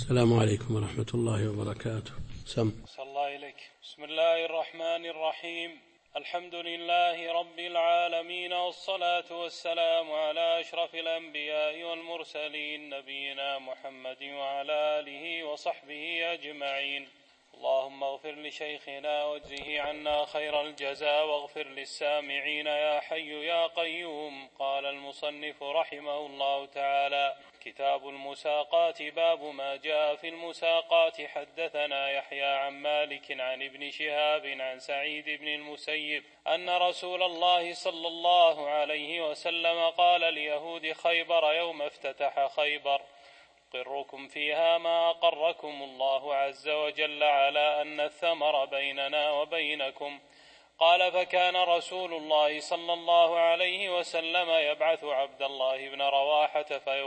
السلام عليكم ورحمة الله وبركاته. صلى الله إليك. بسم الله الرحمن الرحيم. الحمد لله رب العالمين، والصلاة والسلام على أشرف الأنبياء والمرسلين نبينا محمد وعلى آله وصحبه أجمعين. اللهم اغفر لشيخنا واجزه عنا خير الجزاء، واغفر للسامعين يا حي يا قيوم. قال المصنف رحمه الله تعالى: كتاب المساقات. باب ما جاء في المساقات. حدثنا يحيى عن مالك عن ابن شهاب عن سعيد بن المسيب أن رسول الله صلى الله عليه وسلم قال ليهود خيبر يوم افتتح خيبر: أقركم فيها ما أقركم الله عز وجل على أن الثمر بيننا وبينكم. قال: فكان رسول الله صلى الله عليه وسلم يبعث عبد الله بن رواحة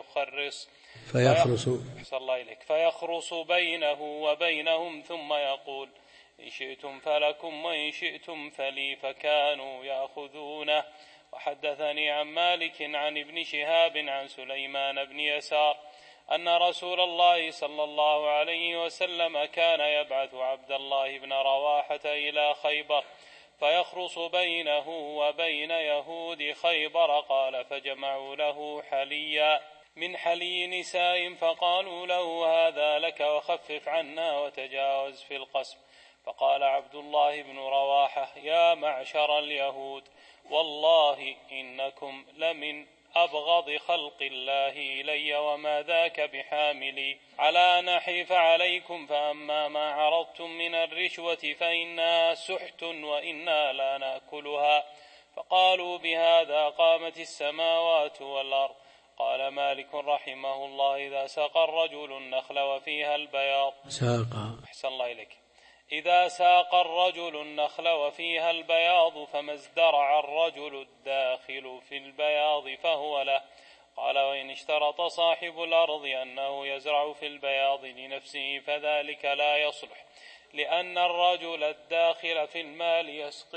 فيخرص بينه وبينهم، ثم يقول: إن شئتم فلكم وإن شئتم فلي، فكانوا يأخذونه. وحدثني عن مالك عن ابن شهاب عن سليمان بن يسار أن رسول الله صلى الله عليه وسلم كان يبعث عبد الله بن رواحة إلى خيبر فيخرص بينه وبين يهود خيبر. قال: فجمعوا له حليا من حلي نساء، فقالوا له: هذا لك وخفف عنا وتجاوز في القسم. فقال عبد الله بن رواحة: يا معشر اليهود، والله إنكم لمن أبغض خلق الله إلي، وما ذاك بحاملي على أن أحيف عليكم، فأما ما عرضتم من الرشوة فإنها سحت وإنا لا نأكلها. فقالوا: بهذا قامت السماوات والأرض. قال مالك رحمه الله: إذا ساق الرجل النخل وفيها البياض إذا ساق الرجل النخل وفيها البياض فما ازدرع الرجل الداخل في البياض فهو له. قال: وإن اشترط صاحب الأرض أنه يزرع في البياض لنفسه فذلك لا يصلح، لأن الرجل الداخل في المال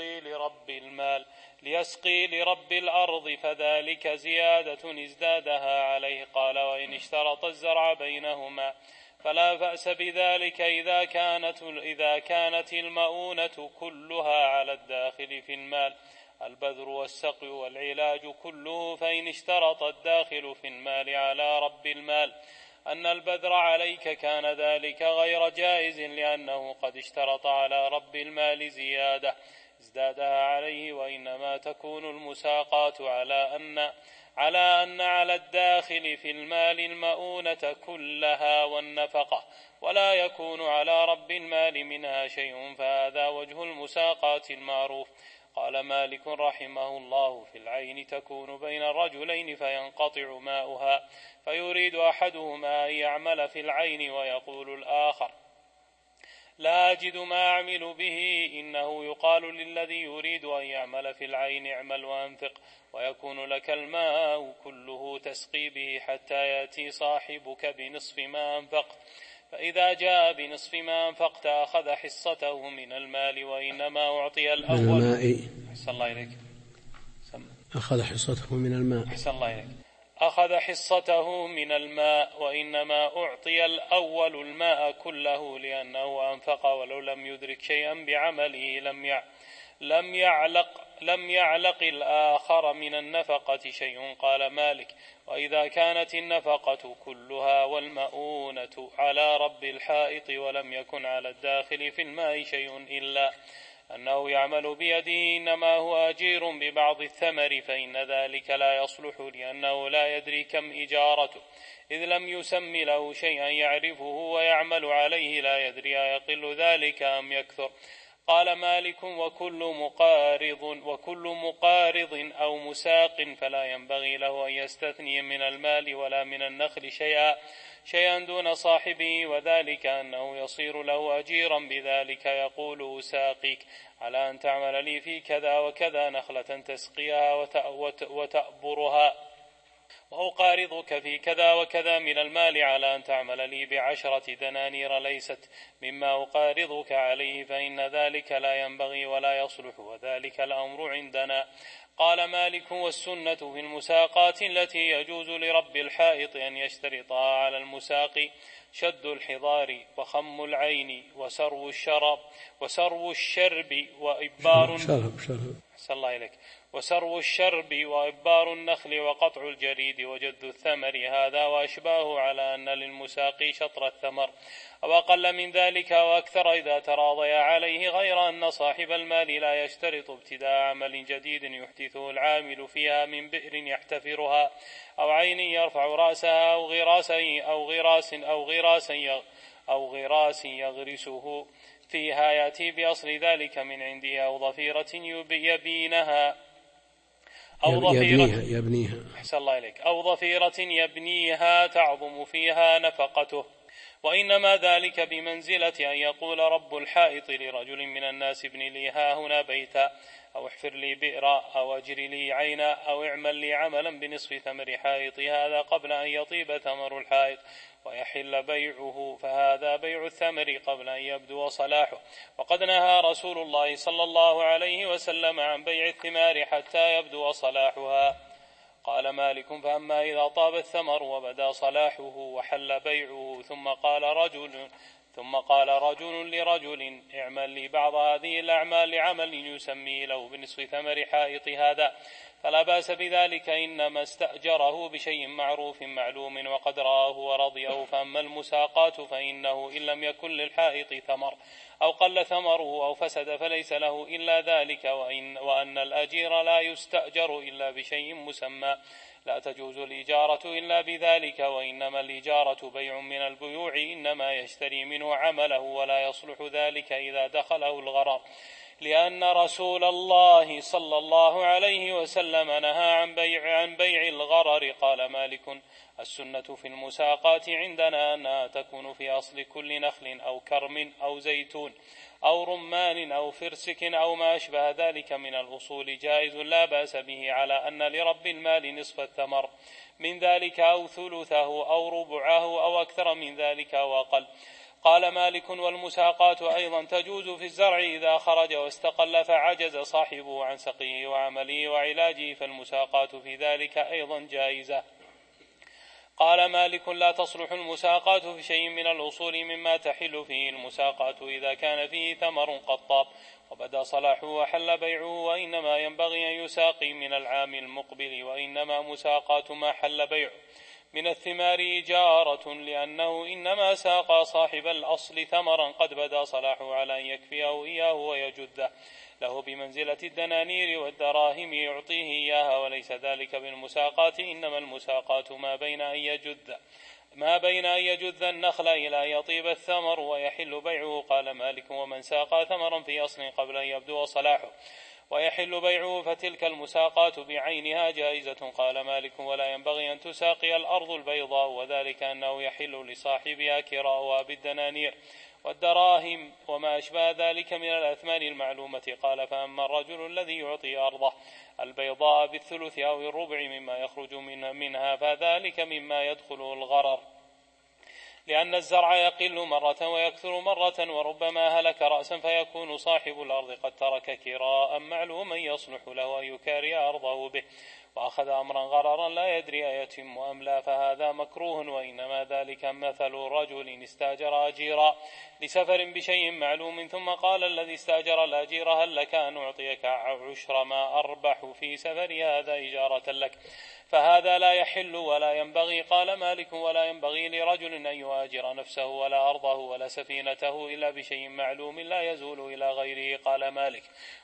ليسقي لرب الأرض، فذلك زيادة ازدادها عليه. قال: وإن اشترط الزرع بينهما فلا بأس بذلك إذا كانت المؤونة كلها على الداخل في المال، البذر والسقي والعلاج كله. فإن اشترط الداخل في المال على رب المال أن البذر عليك كان ذلك غير جائز، لأنه قد اشترط على رب المال زيادة ازدادها عليه. وإنما تكون المساقات على أن على الداخل في المال المؤونة كلها والنفقة، ولا يكون على رب المال منها شيء، فهذا وجه المساقات المعروف. قال مالك رحمه الله: في العين تكون بين الرجلين فينقطع ماؤها، فيريد أحدهما أن يعمل في العين ويقول الآخر: لا أجد ما أعمل به. إنه يقال للذي يريد أن يعمل في العين: اعمل وأنفق، ويكون لك الماء كله تسقي به حتى يأتي صاحبك بنصف ما أنفقت. فإذا جاء بنصف ما أنفقت أخذ حصته من المال، وإنما أعطي الأول أخذ حصته من الماء، وإنما أعطي الأول الماء كله، لأنه أنفق، ولو لم يدرك شيئا بعمله لم يعلق الآخر من النفقة شيء. قال مالك: وإذا كانت النفقة كلها والمؤونة على رب الحائط ولم يكن على الداخل في الماء شيء إلا أنه يعمل بيده، إنما هو أجير ببعض الثمر، فإن ذلك لا يصلح، لأنه لا يدري كم إجارته، إذ لم يسم له شيئا يعرفه ويعمل عليه، لا يدري يقل ذلك أم يكثر. قال مالك: وكل مقارض أو مساق فلا ينبغي له أن يستثني من المال ولا من النخل شيئا دون صاحبه، وذلك أنه يصير له أجيرا بذلك. يقول: أساقيك على أن تعمل لي في كذا وكذا نخلة تسقيها وتأبرها، وأقارضك في كذا وكذا من المال على أن تعمل لي ب10 دنانير ليست مما أقارضك عليه، فإن ذلك لا ينبغي ولا يصلح، وذلك الأمر عندنا. قال مالك: والسنة في المساقات التي يجوز لرب الحائط أن يشترطها على المساق شد الحضار وخم العين وسرو الشرب وإبار صلى الله عليك وسرو الشرب وإبار النخل وقطع الجريد وجد الثمر هذا وأشباه على أن للمساقي شطر الثمر أو أقل من ذلك وأكثر إذا تراضي عليه، غير أن صاحب المال لا يشترط ابتداء عمل جديد يحدثه العامل فيها من بئر يحتفرها أو عين يرفع رأسها أو غراس يغرسه فيها يأتي بأصل ذلك من عنده، أو ظفيرة يبينها أو ظفيرة يبنيها تعظم فيها نفقته. وإنما ذلك بمنزلة أن يقول رب الحائط لرجل من الناس ابن لي ها هنا بيتا، أو احفر لي بئرا، أو أجري لي عينا، أو اعمل لي عملا بنصف ثمر حائطي هذا قبل أن يطيب ثمر الحائط ويحل بيعه، فهذا بيع الثمر قبل أن يبدو صلاحه. وقد نهى رسول الله صلى الله عليه وسلم عن بيع الثمار حتى يبدو صلاحها. قال مالك: فأما إذا طاب الثمر وبدا صلاحه وحل بيعه ثم قال رجل لرجل: اعمل لي بعض هذه الأعمال لعمل يسمي له بنصف ثمر حائط هذا، فلا بأس بذلك، إنما استأجره بشيء معروف معلوم وقد رآه ورضيه. فأما المساقات فإنه إن لم يكن للحائط ثمر أو قل ثمره أو فسد فليس له إلا ذلك، وأن الأجير لا يستأجر إلا بشيء مسمى، لا تجوز الإجارة إلا بذلك، وإنما الإجارة بيع من البيوع إنما يشتري منه عمله، ولا يصلح ذلك إذا دخله الغرر، لأن رسول الله صلى الله عليه وسلم نهى عن بيع الغرر. قال مالك: السنة في المساقات عندنا أنها تكون في أصل كل نخل أو كرم أو زيتون أو رمان أو فرسك أو ما أشبه ذلك من الأصول جائز لا بأس به، على أن لرب المال نصف الثمر من ذلك أو ثلثه أو ربعه أو أكثر من ذلك أو أقل. قال مالك: والمساقات أيضا تجوز في الزرع إذا خرج واستقل فعجز صاحبه عن سقيه وعمله وعلاجه، فالمساقات في ذلك أيضا جائزة. قال مالك: لا تصلح المساقات في شيء من الأصول مما تحل فيه المساقات إذا كان فيه ثمر قد طاب وبدا صلاحه وحل بيعه، وإنما ينبغي أن يساقي من العام المقبل، وإنما مساقات ما حل بيعه من الثمار إجارة، لأنه إنما ساقى صاحب الأصل ثمرا قد بدا صلاحه على أن يكفيه إياه ويجده له بمنزلة الدنانير والدراهم يعطيه إياها، وليس ذلك بالمساقات، إنما المساقات ما بين أن يجذ النخل إلى أن يطيب الثمر ويحل بيعه. قال مالك: ومن ساقى ثمرا في أصل قبل أن يبدو صلاحه ويحل بيعه فتلك المساقات بعينها جائزة. قال مالك: ولا ينبغي أن تساقي الأرض البيضاء، وذلك أنه يحل لصاحبها كراؤها بالدنانير والدراهم وما أشبه ذلك من الأثمان المعلومة. قال: فأما الرجل الذي يعطي أرضه البيضاء بالثلث أو الربع مما يخرج منها فذلك مما يدخله الغرر، لأن الزرع يقل مرة ويكثر مرة، وربما هلك رأسا فيكون صاحب الأرض قد ترك كراء معلوما يصلح له أن يكاري أرضه به، وأخذ أمرا غررا لا يدري أيتم أم لا، فهذا مكروه. وإنما ذلك مثل رجل استاجر أجيرا لسفر بشيء معلوم، ثم قال الذي استاجر الأجير: هل لك أن أعطيك عشر ما أربح في سفري هذا إجارة لك؟ فهذا لا يحل ولا ينبغي. قال مالك: ولا ينبغي لرجل أن يؤاجر نفسه ولا أرضه ولا سفينته إلا بشيء معلوم لا يزول إلى غيره. قال مالك: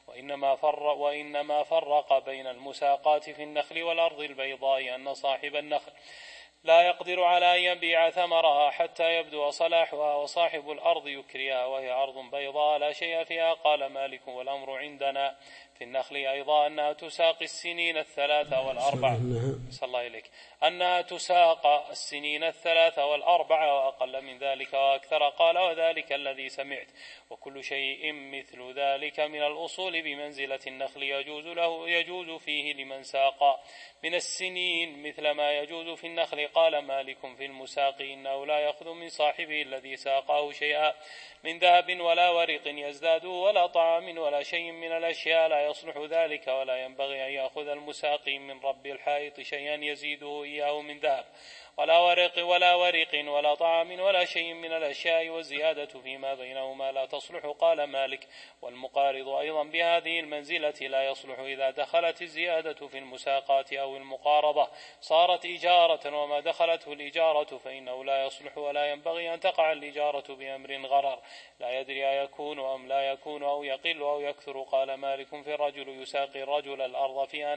وإنما فرق بين المساقات في النخل والأرض البيضاء أن صاحب النخل لا يقدر على أن يبيع ثمرها حتى يبدو صلاحها، وصاحب الأرض يكريها وهي أرض بيضاء لا شيء فيها. قال مالك: والأمر عندنا في النخل أيضا أنها تساق السنين الثلاثة والأربع، صلى الله عليك، أنها تساق السنين الثلاثة والأربع وأقل من ذلك وأكثر. قال: وذلك الذي سمعت، وكل شيء مثل ذلك من الأصول بمنزلة النخل يجوز فيه لمن ساق من السنين مثل ما يجوز في النخل. قال مالك: في المساق إنه لا يأخذ من صاحبه الذي ساقه شيئا من ذهب ولا ورق يزداد ولا طعام ولا شيء من الأشياء لا يصلح ذلك، ولا ينبغي أن يأخذ المساقي من رب الحائط شيئا يزيده إياه من ذهب ولا ورق ولا طعام ولا شيء من الأشياء، والزيادة فيما بينهما لا تصلح. قال مالك: والمقارض أيضا بهذه المنزلة لا يصلح إذا دخلت الزيادة في المساقات أو المقارضة صارت إجارة، وما دخلته الإجارة فإنه لا يصلح، ولا ينبغي أن تقع الإجارة بأمر غرر لا يدري أيكون أم لا يكون أو يقل أو يكثر. قال مالك: في الرجل يساقي الرجل الأرض فيها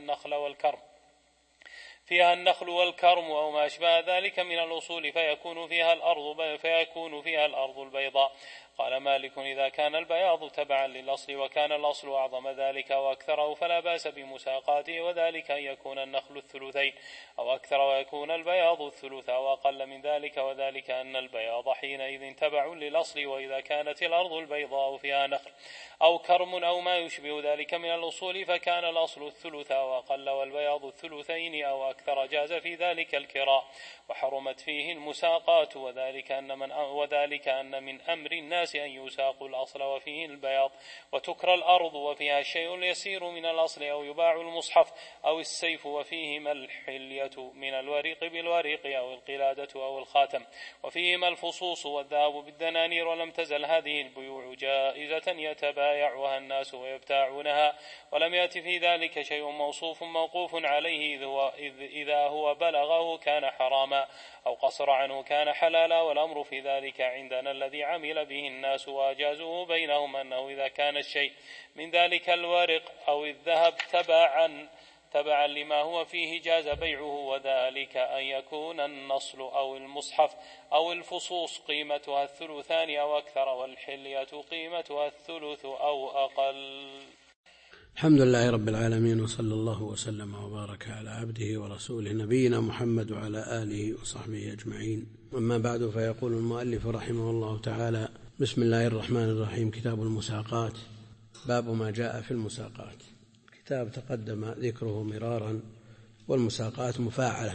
النخل والكرم أو ما أشبه ذلك من الأصول فيكون فيها الأرض البيضاء. قال مالك: إذا كان البياض تبعا للأصل وكان الأصل أعظم ذلك وأكثره فلا بأس بمساقاته، وذلك أن يكون النخل الثلثين أو أكثر ويكون البياض الثلث أو أقل من ذلك، وذلك أن البياض حينئذ تبع للأصل. وإذا كانت الأرض البيضاء فيها نخل أو كرم أو ما يشبه ذلك من الأصول فكان الأصل الثلث أو أقل والبياض الثلثين أو أكثر جاز في ذلك الكراء وحرمت فيه المساقات، وذلك أن من أمر الناس أن يساقوا الأصل وفيه البياض، وتكرى الأرض وفيها الشيء اليسير من الأصل، أو يباع المصحف أو السيف وفيهما الحلية من الورق بالورق أو القلادة أو الخاتم، وفيهما الفصوص والذهب بالدنانير. ولم تزل هذه البيوع جائزة يتبايعها الناس ويبتاعونها، ولم يأت في ذلك شيء موقوف عليه، إذا هو بلغه كان حراما أو قصر عنه كان حلالا. والأمر في ذلك عندنا الذي عمل به الناس وأجازوه بينهم أنه إذا كان الشيء من ذلك الورق أو الذهب تبعا لما هو فيه جاز بيعه، وذلك أن يكون النصل أو المصحف أو الفصوص قيمتها الثلثان أو أكثر، والحلية قيمتها الثلث أو أقل. الحمد لله رب العالمين، وصلى الله وسلم وبارك على عبده ورسوله نبينا محمد وعلى آله وصحبه أجمعين. أما بعد، فيقول المؤلف رحمه الله تعالى: بسم الله الرحمن الرحيم. كتاب المساقات. باب ما جاء في المساقات. كتاب تقدم ذكره مرارا، والمساقات مفاعلة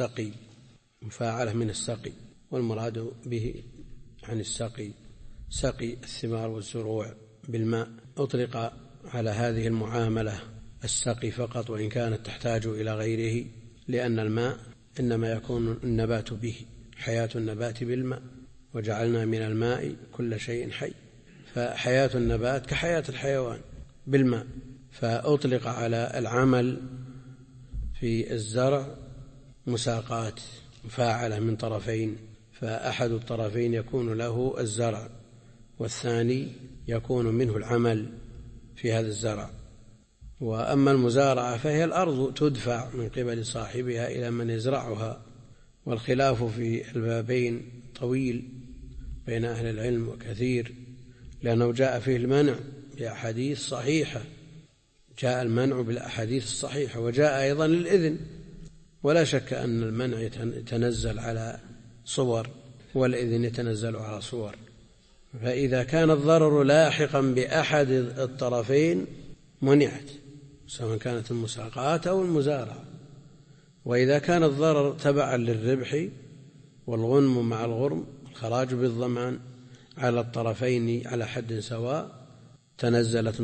من السقي، والمراد به عن السقي سقي الثمار والزروع بالماء. أطلق على هذه المعاملة السقي فقط، وإن كانت تحتاج إلى غيره، لأن الماء إنما يكون النبات به، حياة النبات بالماء، وجعلنا من الماء كل شيء حي، فحياة النبات كحياة الحيوان بالماء. فأطلق على العمل في الزرع مساقات مفاعلة من طرفين، فأحد الطرفين يكون له الزرع، والثاني يكون منه العمل في هذا الزرع. وأما المزارعة فهي الأرض تدفع من قبل صاحبها إلى من يزرعها، والخلاف في البابين طويل بين أهل العلم وكثير، لأنه جاء فيه المنع بأحاديث صحيحة، جاء المنع بالأحاديث الصحيحة، وجاء أيضا الإذن، ولا شك أن المنع يتنزل على صور والإذن يتنزل على صور. فإذا كان الضرر لاحقا بأحد الطرفين منعت، سواء كانت المساقات أو المزارعة. وإذا كان الضرر تبعا للربح والغنم مع الغرم، الخراج بالضمان على الطرفين على حد سواء، تنزلت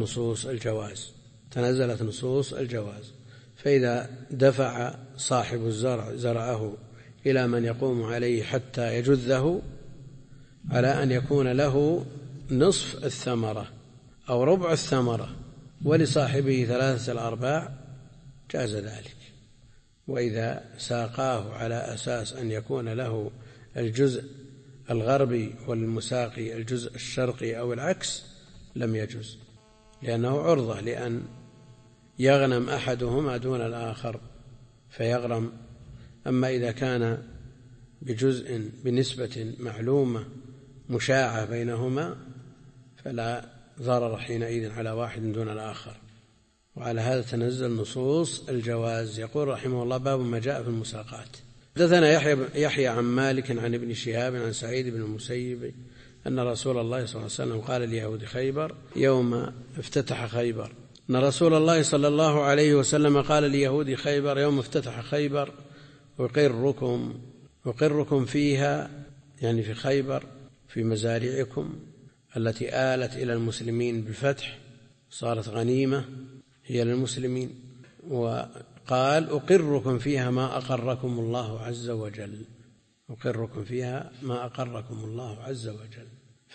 نصوص الجواز. فإذا دفع صاحب الزرع زرعه إلى من يقوم عليه حتى يجذه، على أن يكون له نصف الثمرة أو ربع الثمرة، ولصاحبه 3/4، جاز ذلك. وإذا ساقاه على أساس أن يكون له الجزء الغربي والمساقي الجزء الشرقي أو العكس، لم يجوز، لأنه عرضة لأن يغنم أحدهما دون الآخر فيغرم. أما إذا كان بجزء بنسبة معلومة مشاعة بينهما فلا ضرر حينئذ على واحد دون الآخر. وعلى هذا تنزل نصوص الجواز. يقول رحمه الله: باب ما جاء في المساقات. حدثنا يحيى عن مالك عن ابن شهاب عن سعيد بن المسيب أن رسول الله صلى الله عليه وسلم قال ليهود خيبر يوم افتتح خيبر، أن رسول الله صلى الله عليه وسلم قال ليهود خيبر يوم افتتح خيبر: أقركم فيها، يعني في خيبر، في مزارعكم التي آلت إلى المسلمين بالفتح، صارت غنيمة هي للمسلمين. وقال: أقركم فيها ما أقركم الله عز وجل، أقركم فيها ما أقركم الله عز وجل.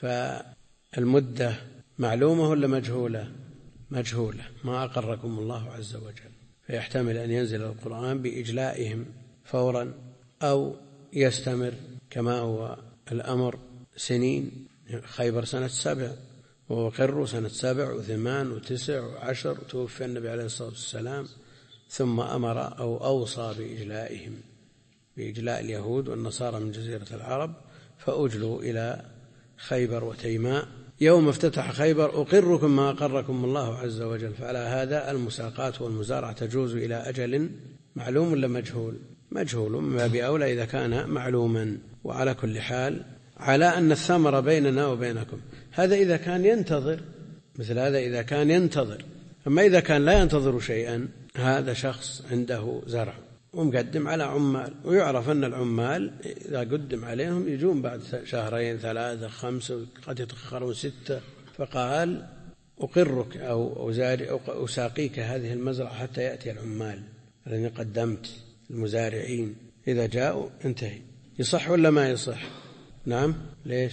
فالمدة معلومة ولا مجهولة؟ مجهولة، ما أقركم الله عز وجل، فيحتمل أن ينزل القرآن بإجلائهم فورا، أو يستمر كما هو الأمر سنين. خيبر سنة 7 وقروا سنة 7 و8 و9 و10، توفي النبي عليه الصلاة والسلام، ثم أمر أو أوصى بإجلائهم، بإجلاء اليهود والنصارى من جزيرة العرب، فأجلوا إلى خيبر وتيماء. يوم افتتح خيبر أقركم ما أقركم الله عز وجل. فعلى هذا المساقات والمزارعة تجوز إلى أجل معلوم ولا مجهول؟ مجهول، من باب أولى إذا كان معلوما. وعلى كل حال على أن الثمر بيننا وبينكم، هذا إذا كان ينتظر، مثل هذا إذا كان ينتظر. أما إذا كان لا ينتظر شيئا، هذا شخص عنده زرع ومقدم على عمال، ويعرف أن العمال إذا قدم عليهم يجون بعد 2 3 5 قد يتأخرون 6، فقال أقرك أو أساقيك هذه المزرعة حتى يأتي العمال الذين قدمت، المزارعين إذا جاءوا انتهي. يصح ولا ما يصح؟ نعم. ليش؟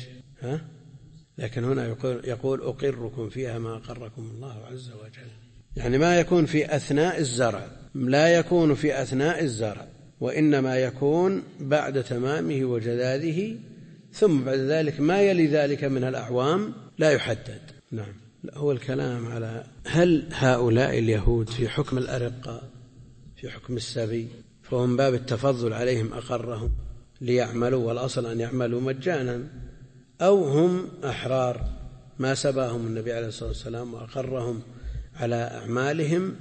لكن هنا يقول أقركم فيها ما أقركم الله عز وجل، يعني ما يكون في أثناء الزرع، لا يكون في أثناء الزرع، وإنما يكون بعد تمامه وجذاذه، ثم بعد ذلك ما يلي ذلك من الأعوام لا يحدد. نعم. هو الكلام على هل هؤلاء اليهود في حكم الأرقاء، في حكم السبي، فهم باب التفضل عليهم أقرهم ليعملوا، والأصل أن يعملوا مجانا، أو هم أحرار ما سباهم النبي عليه الصلاة والسلام وأقرهم على أعمالهم،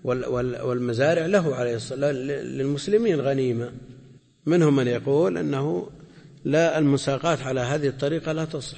والمزارع له عليه الصلاة للمسلمين غنيمة. منهم من يقول أنه لا، المساقات على هذه الطريقة لا تصح،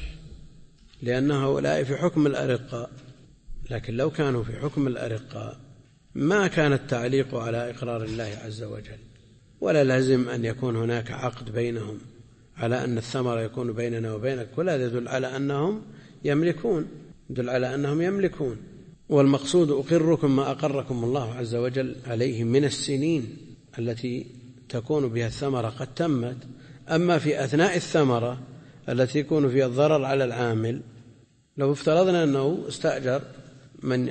لأنه هؤلاء في حكم الأرقاء. لكن لو كانوا في حكم الأرقاء ما كان التعليق على إقرار الله عز وجل، ولا لازم أن يكون هناك عقد بينهم على أن الثمر يكون بيننا وبينك، ولا يدل على أنهم يملكون، يدل على أنهم يملكون. والمقصود أقركم ما أقركم الله عز وجل عليه من السنين التي تكون بها الثمرة قد تمت. أما في أثناء الثمرة التي يكون فيها الضرر على العامل، لو افترضنا أنه استأجر من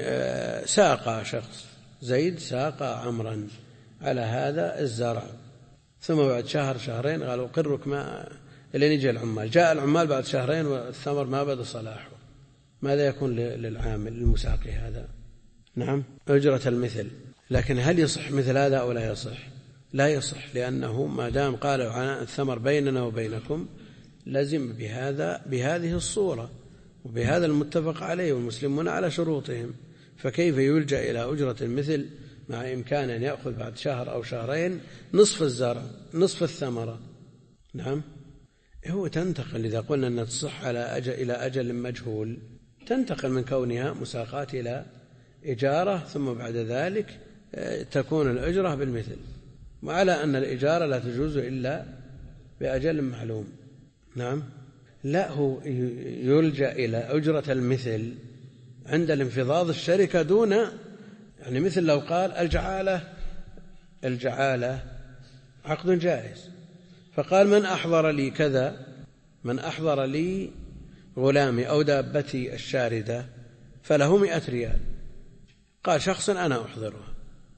ساق شخص، زيد ساق عمرا على هذا الزرع، ثم بعد 1 2 قالوا أقرك ما إلى نجي العمال، جاء العمال بعد 2 والثمر ما بدأ صلاحه، ماذا يكون للعامل المساقي هذا؟ نعم، أجرة المثل. لكن هل يصح مثل هذا أو لا يصح؟ لا يصح، لأنه ما دام قالوا عن الثمر بيننا وبينكم لازم بهذه الصورة وبهذا المتفق عليه، والمسلمون على شروطهم، فكيف يلجأ إلى أجرة المثل مع إمكان أن يأخذ بعد 1 أو 2 نصف الزرع، نصف الثمرة؟ نعم. هو تنتقل، إذا قلنا أن تصح إلى أجل مجهول، تنتقل من كونها مساقات إلى إجارة، ثم بعد ذلك تكون الأجرة بالمثل، وعلى أن الإجارة لا تجوز إلا بأجل معلوم. نعم. لا، هو يلجأ إلى أجرة المثل عند الانفضاض الشركة دون، يعني مثل لو قال الجعالة عقد جائز، فقال من أحضر لي كذا، من أحضر لي غلامي أو دابتي الشاردة فله 100 ريال، قال شخص أنا أحضرها،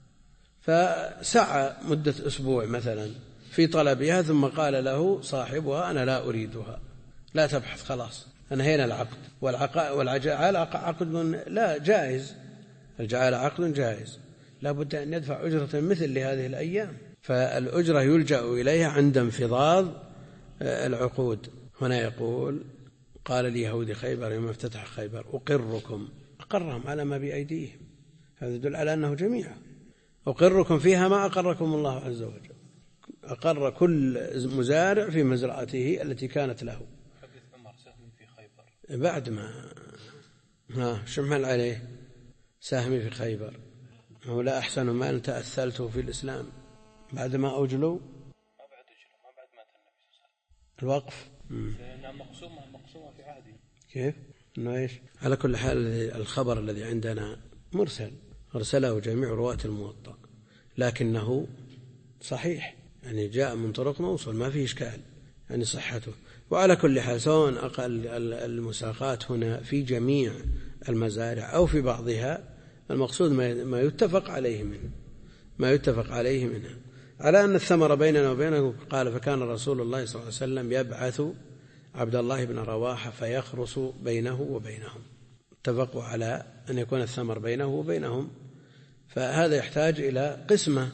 فسعى مدة أسبوع مثلا في طلبها، ثم قال له صاحبها أنا لا أريدها، لا تبحث، خلاص أنهينا العقد. والجعالة عقد لا جائز، الجعالة عقد جائز، لا بد أن يدفع أجرة مثل لهذه الأيام، فالأجرة يلجأ إليها عند انفضاض العقود. هنا يقول قال اليهود خيبر يوم افتتح خيبر أقركم، أقرهم على ما بأيديهم، هذا يدل على أنه جميعا أقركم فيها ما أقركم الله عز وجل، أقر كل مزارع في مزرعته التي كانت له. حديث عمر سهم في خيبر بعد ما شمل عليه سهمي في خيبر، هو لا أحسن ما تأثلته في الإسلام بعد ما أجلوا، ما بعد مات النبي صلى الله عليه وسلم، الوقف لأنها مقسومة في عهده. كيف؟ إنه إيش؟ على كل حال الخبر الذي عندنا مرسل، أرسله جميع رواة الموطأ، لكنه صحيح، يعني جاء من طرق موصل ما فيه إشكال، يعني صحته. وعلى كل حال سواء أقل المساقات هنا في جميع المزارع أو في بعضها، المقصود ما يتفق عليه منه، ما يتفق عليه منها، على أن الثمر بيننا وبينه. قال فكان رسول الله صلى الله عليه وسلم يبعث عبد الله بن رواحة فيخرص بينه وبينهم. اتفقوا على أن يكون الثمر بينه وبينهم، فهذا يحتاج إلى قسمة،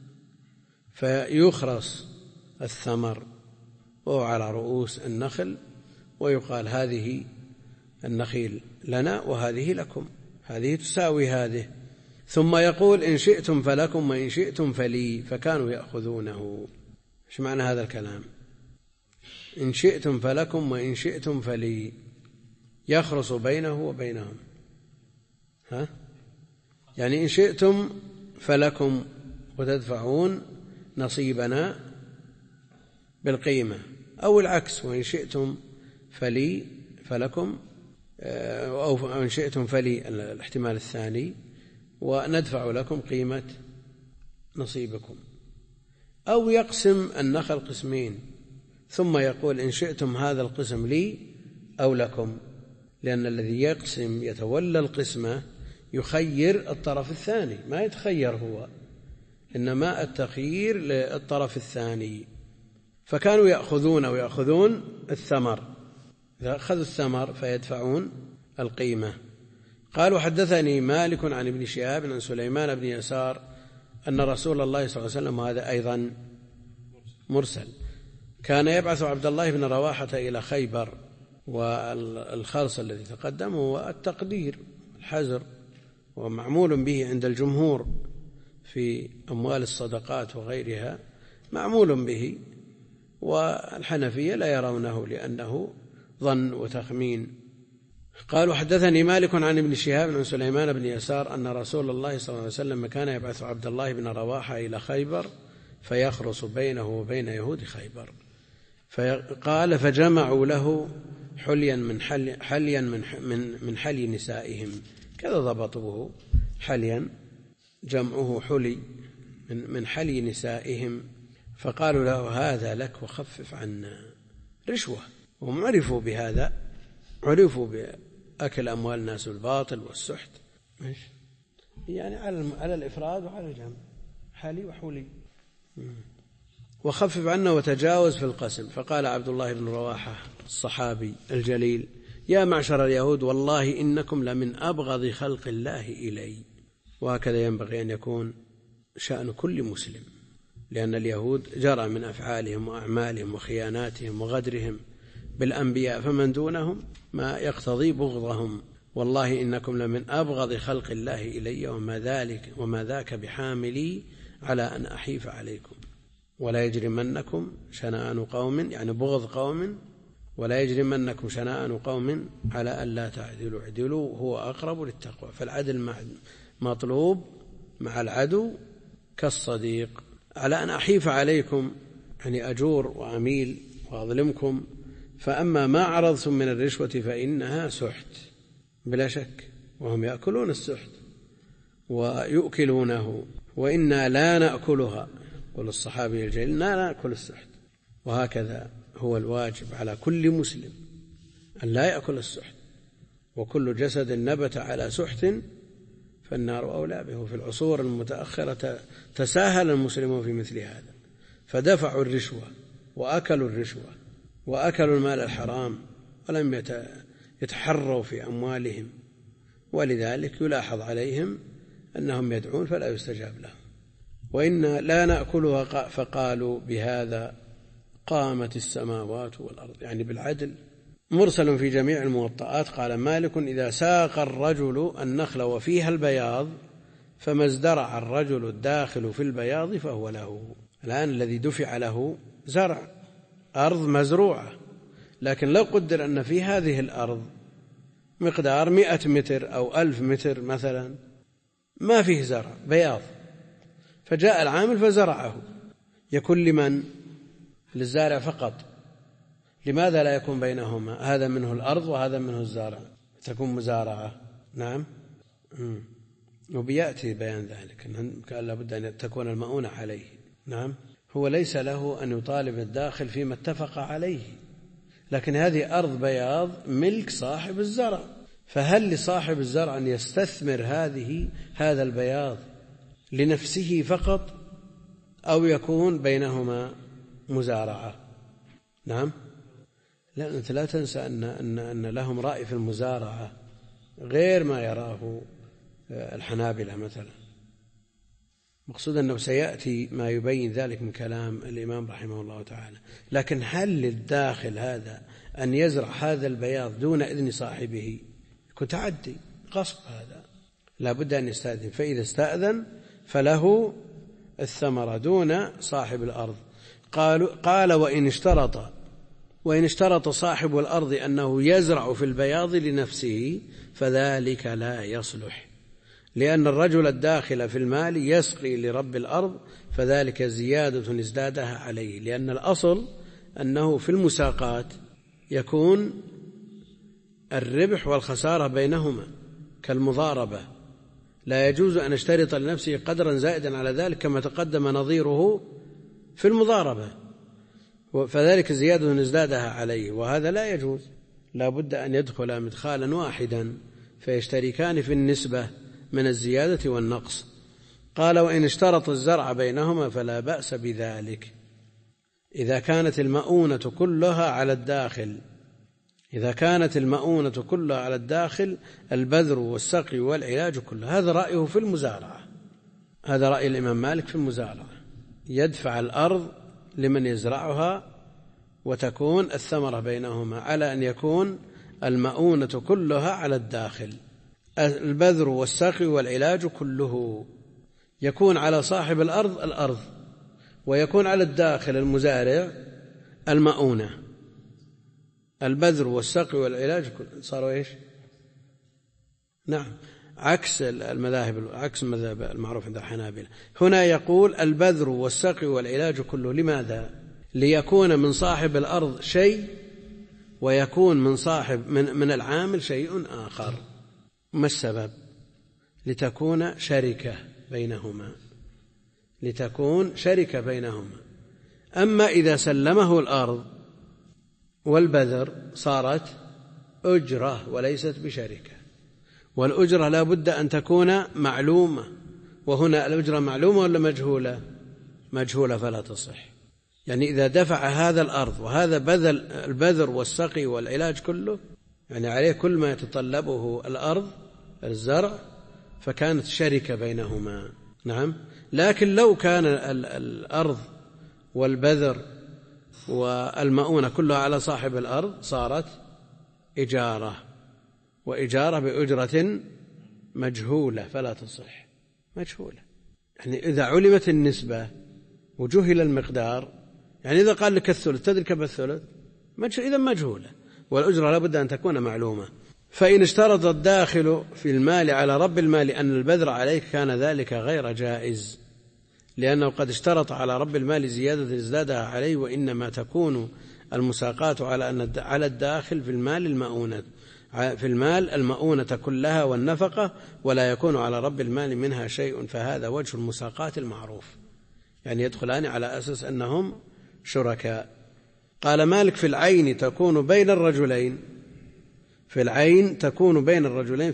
فيخرص الثمر وهو على رؤوس النخل، ويقال هذه النخيل لنا وهذه لكم، هذه تساوي هذه، ثم يقول إن شئتم فلكم وإن شئتم فلي، فكانوا يأخذونه. ايش معنى هذا الكلام؟ إن شئتم فلكم وإن شئتم فلي، يخرص بينه وبينهم، يعني إن شئتم فلكم وتدفعون نصيبنا بالقيمة، أو العكس، وإن شئتم فلي فلكم، أو إن شئتم فلي الاحتمال الثاني، وندفع لكم قيمة نصيبكم. أو يقسم النخل قسمين ثم يقول إن شئتم هذا القسم لي أو لكم، لأن الذي يقسم يتولى القسمة يخير الطرف الثاني، ما يتخير هو، إنما التخيير للطرف الثاني. فكانوا يأخذون الثمر، إذا أخذوا الثمر فيدفعون القيمة. قالوا حدثني مالك عن ابن شهاب عن سليمان بن يسار أن رسول الله صلى الله عليه وسلم، وهذا أيضا مرسل، كان يبعث عبد الله بن رواحة إلى خيبر، والخرص الذي تقدم هو التقدير الحزر، ومعمول به عند الجمهور في أموال الصدقات وغيرها، معمول به، والحنفية لا يرونه لأنه ظن وتخمين. قالوا حدثني مالك عن ابن شهاب عن سليمان بن يسار أن رسول الله صلى الله عليه وسلم كان يبعث عبد الله بن رواحة إلى خيبر فيخرص بينه وبين يهود خيبر. فقال فجمعوا له حليا من حلي نسائهم، كذا ضبطوه، حليا جمعه حلي من حلي نسائهم، فقالوا له هذا لك وخفف عنا، رشوة. وهم عرفوا بهذا، عرفوا بأكل أموال الناس بالباطل والسحت، يعني على الإفراد وعلى الجمع، حلي وحلي، وخفف عنا وتجاوز في القسم. فقال عبد الله بن رواحة الصحابي الجليل يا معشر اليهود والله إنكم لمن أبغض خلق الله إلي. وهكذا ينبغي أن يكون شأن كل مسلم، لأن اليهود جرى من أفعالهم وأعمالهم وخياناتهم وغدرهم بالأنبياء فمن دونهم ما يقتضي بغضهم. والله إنكم لمن أبغض خلق الله إلي وما ذاك بحاملي على أن أحيف عليكم. ولا يجرمنكم شنآن قوم، يعني بغض قوم، ولا يجرمنكم شنآن قوم على أن لا تعدلوا، اعدلوا هو أقرب للتقوى. فالعدل مطلوب مع العدو كالصديق. على أن أحيف عليكم يعني أجور وأميل وأظلمكم. فأما ما عرضتم من الرشوة فإنها سحت بلا شك، وهم يأكلون السحت ويؤكلونه، وإنا لا نأكلها، قال الصحابي الجليل لا نأكل السحت. وهكذا هو الواجب على كل مسلم أن لا يأكل السحت، وكل جسد نبت على سحت فالنار أولى به. في العصور المتأخرة تساهل المسلمون في مثل هذا، فدفعوا الرشوة وأكلوا الرشوة وأكلوا المال الحرام ولم يتحروا في أموالهم، ولذلك يلاحظ عليهم أنهم يدعون فلا يستجاب لهم. وإنا لا نأكلها فقالوا بهذا قامت السماوات والأرض، يعني بالعدل. مرسل في جميع الموطئات. قال مالك إذا ساق الرجل النخل وفيها البياض فما ازدرع الرجل الداخل في البياض فهو له. الآن الذي دفع له زرع، أرض مزروعة، لكن لو قدر أن في هذه الأرض مقدار 100 متر أو 1000 متر مثلا ما فيه زرع بياض، فجاء العامل فزرعه، يكون لمن؟ للزارع فقط. لماذا لا يكون بينهما هذا منه الأرض وهذا منه الزرع؟ تكون مزارعة. نعم. وبيأتي بيان ذلك، كان لابد أن تكون المؤونة عليه. نعم. هو ليس له أن يطالب الداخل فيما اتفق عليه، لكن هذه أرض بياض ملك صاحب الزرع، فهل لصاحب الزرع أن يستثمر هذا البياض لنفسه فقط أو يكون بينهما مزارعة؟ نعم، لا، أنت لا تنسى أن لهم رأي في المزارعة غير ما يراه الحنابلة مثلا. مقصود أنه سيأتي ما يبين ذلك من كلام الإمام رحمه الله تعالى. لكن هل للداخل هذا أن يزرع هذا البياض دون إذن صاحبه؟ يكون تعدي، غصب، هذا لا بد أن يستأذن، فإذا استأذن فله الثمرة دون صاحب الأرض. قال وإن اشترط صاحب الأرض أنه يزرع في البياض لنفسه فذلك لا يصلح، لأن الرجل الداخل في المال يسقي لرب الأرض، فذلك زيادة ازدادها عليه، لأن الأصل أنه في المساقات يكون الربح والخسارة بينهما كالمضاربة، لا يجوز أن اشترط لنفسه قدرا زائدا على ذلك كما تقدم نظيره في المضاربة، فذلك زيادة ازدادها عليه، وهذا لا يجوز، لا بد أن يدخل مدخالا واحدا فيشتركان في النسبة من الزيادة والنقص. قال وإن اشترط الزرع بينهما فلا بأس بذلك إذا كانت المؤونة كلها على الداخل البذر والسقي والعلاج كله. هذا رأيه في المزارعة، هذا رأي الإمام مالك في المزارعة، يدفع الأرض لمن يزرعها وتكون الثمرة بينهما، على أن يكون المؤونة كلها على الداخل، البذر والسقي والعلاج كله يكون على صاحب الأرض، ويكون على الداخل المزارع المؤونة، البذر والسقي والعلاج صاروا إيش؟ نعم، عكس المذاهب، عكس المذهب المعروف عند الحنابلة. هنا يقول البذر والسقي والعلاج كله. لماذا؟ ليكون من صاحب الأرض شيء ويكون من العامل شيء آخر. ما السبب؟ لتكون شركة بينهما. أما إذا سلمه الأرض والبذر صارت أجرة وليست بشركة، والأجرة لا بد أن تكون معلومة، وهنا الأجرة معلومة ولا مجهولة؟ مجهولة فلا تصح. يعني إذا دفع هذا الأرض وهذا بذل البذر والسقي والعلاج كله، يعني عليه كل ما يتطلبه الأرض الزرع، فكانت شركة بينهما. نعم، لكن لو كان الأرض والبذر والمؤونة كلها على صاحب الأرض صارت إجارة، وإجارة بأجرة مجهولة فلا تصح، مجهولة. يعني إذا علمت النسبة وجهل المقدار، يعني إذا قال لك الثلث تدري كم الثلث؟ إذا مجهولة، والأجرة لابد أن تكون معلومة. فإن اشترط الداخل في المال على رب المال أن البذر عليك كان ذلك غير جائز، لأنه قد اشترط على رب المال زيادة ازدادها عليه، وإنما تكون المساقات على الداخل في المال المؤونة كلها والنفقة، ولا يكون على رب المال منها شيء، فهذا وجه المساقات المعروف، يعني يدخلان على أساس أنهم شركاء. قال مالك في العين تكون بين الرجلين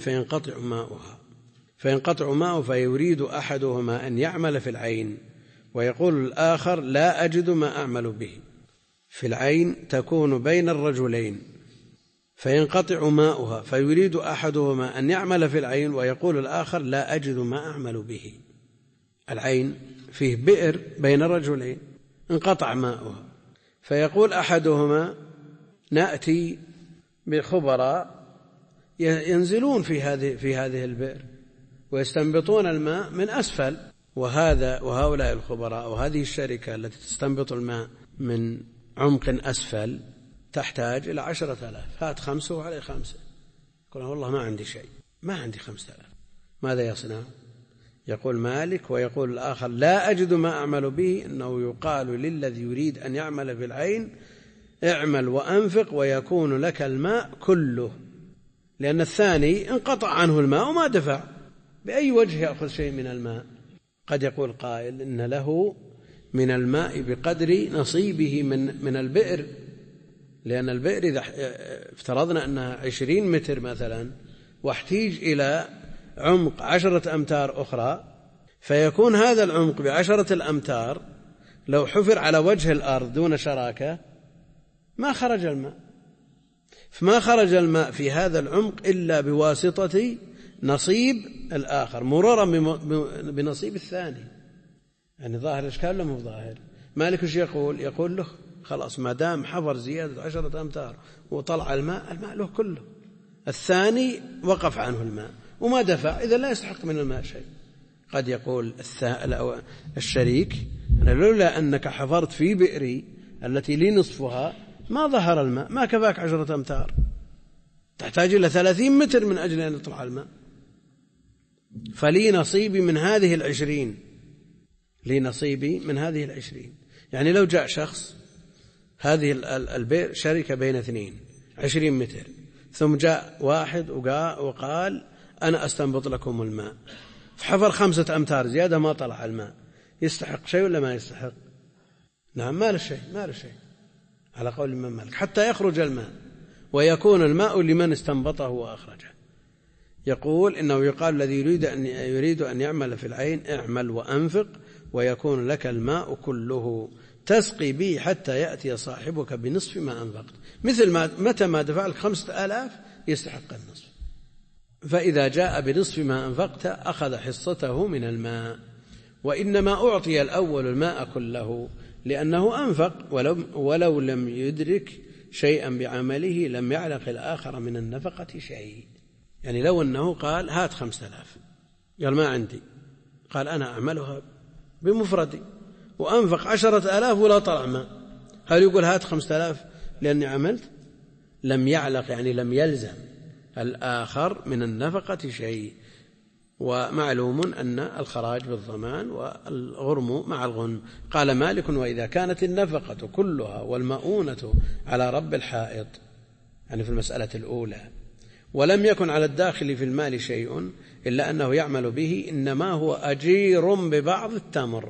فينقطع ماؤها فيريد أحدهما أن يعمل في العين ويقول الآخر لا أجد ما أعمل به. في العين تكون بين الرجلين فينقطع ماؤها فيريد أحدهما أن يعمل في العين ويقول الآخر لا أجد ما أعمل به. العين فيه بئر بين الرجلين، انقطع ماؤها، فيقول أحدهما نأتي بخبراء ينزلون في هذه البئر ويستنبطون الماء من أسفل، وهؤلاء الخبراء وهذه الشركة التي تستنبط الماء من عمق أسفل تحتاج إلى 10,000، هات 5 وعليه 5، يقول والله ما عندي شيء، ما عندي 5000، ماذا يصنع؟ يقول مالك ويقول الآخر لا أجد ما أعمل به، إنه يقال للذي يريد أن يعمل في العين اعمل وأنفق ويكون لك الماء كله، لأن الثاني انقطع عنه الماء وما دفع، بأي وجه يأخذ شيء من الماء؟ قد يقول قائل إن له من الماء بقدر نصيبه من البئر، لأن البئر إذا افترضنا أنها 20 متر مثلا واحتيج إلى عمق 10 أمتار أخرى، فيكون هذا العمق ب10 الأمتار لو حفر على وجه الأرض دون شراكة ما خرج الماء، فما خرج الماء في هذا العمق إلا بواسطة نصيب الآخر مرورا بنصيب الثاني. يعني ظاهر الإشكال ولا مو ظاهر؟ مالك وش يقول له خلاص ما دام حفر زيادة 10 أمتار وطلع الماء له كله، الثاني وقف عنه الماء وما دفع، إذا لا يستحق من الماء شيء. قد يقول الشريك أنا لولا أنك حفرت في بئري التي لي نصفها ما ظهر الماء، ما كفاك 10 أمتار، تحتاج إلى 30 متر من أجل أن يطلع الماء، فلي نصيبي من هذه 20، لي نصيبي من هذه 20. يعني لو جاء شخص هذه البئر شركة بين 2 20 متر، ثم جاء واحد وقال أنا أستنبط لكم الماء، فحفر 5 أمتار زيادة ما طلع الماء، يستحق شيء ولا ما يستحق؟ نعم ما له شيء على قول الإمام مالك حتى يخرج الماء ويكون الماء لمن استنبطه وأخرجه. يقول إنه يقال الذي يريد أن يعمل في العين اعمل وأنفق ويكون لك الماء كله تسقي به حتى يأتي صاحبك بنصف ما أنفقت، مثل ما متى ما دفع لك 5000 يستحق النصف، فإذا جاء بنصف ما أنفقت أخذ حصته من الماء. وإنما أعطي الأول الماء كله لأنه أنفق، ولو لم يدرك شيئا بعمله لم يعلق الآخر من النفقة شيء. يعني لو أنه قال هات 5000، قال ما عندي، قال أنا أعملها بمفردي وأنفق 10,000 ولا طلع ماء، هل يقول هات 5000 لأني عملت؟ لم يعلق، يعني لم يلزم الآخر من النفقة شيء. ومعلوم أن الخراج بالضمان والغرم مع الغنم. قال مالك وإذا كانت النفقة كلها والمؤونة على رب الحائط، يعني في المسألة الأولى، ولم يكن على الداخل في المال شيء إلا أنه يعمل به، إنما هو أجير ببعض التمر،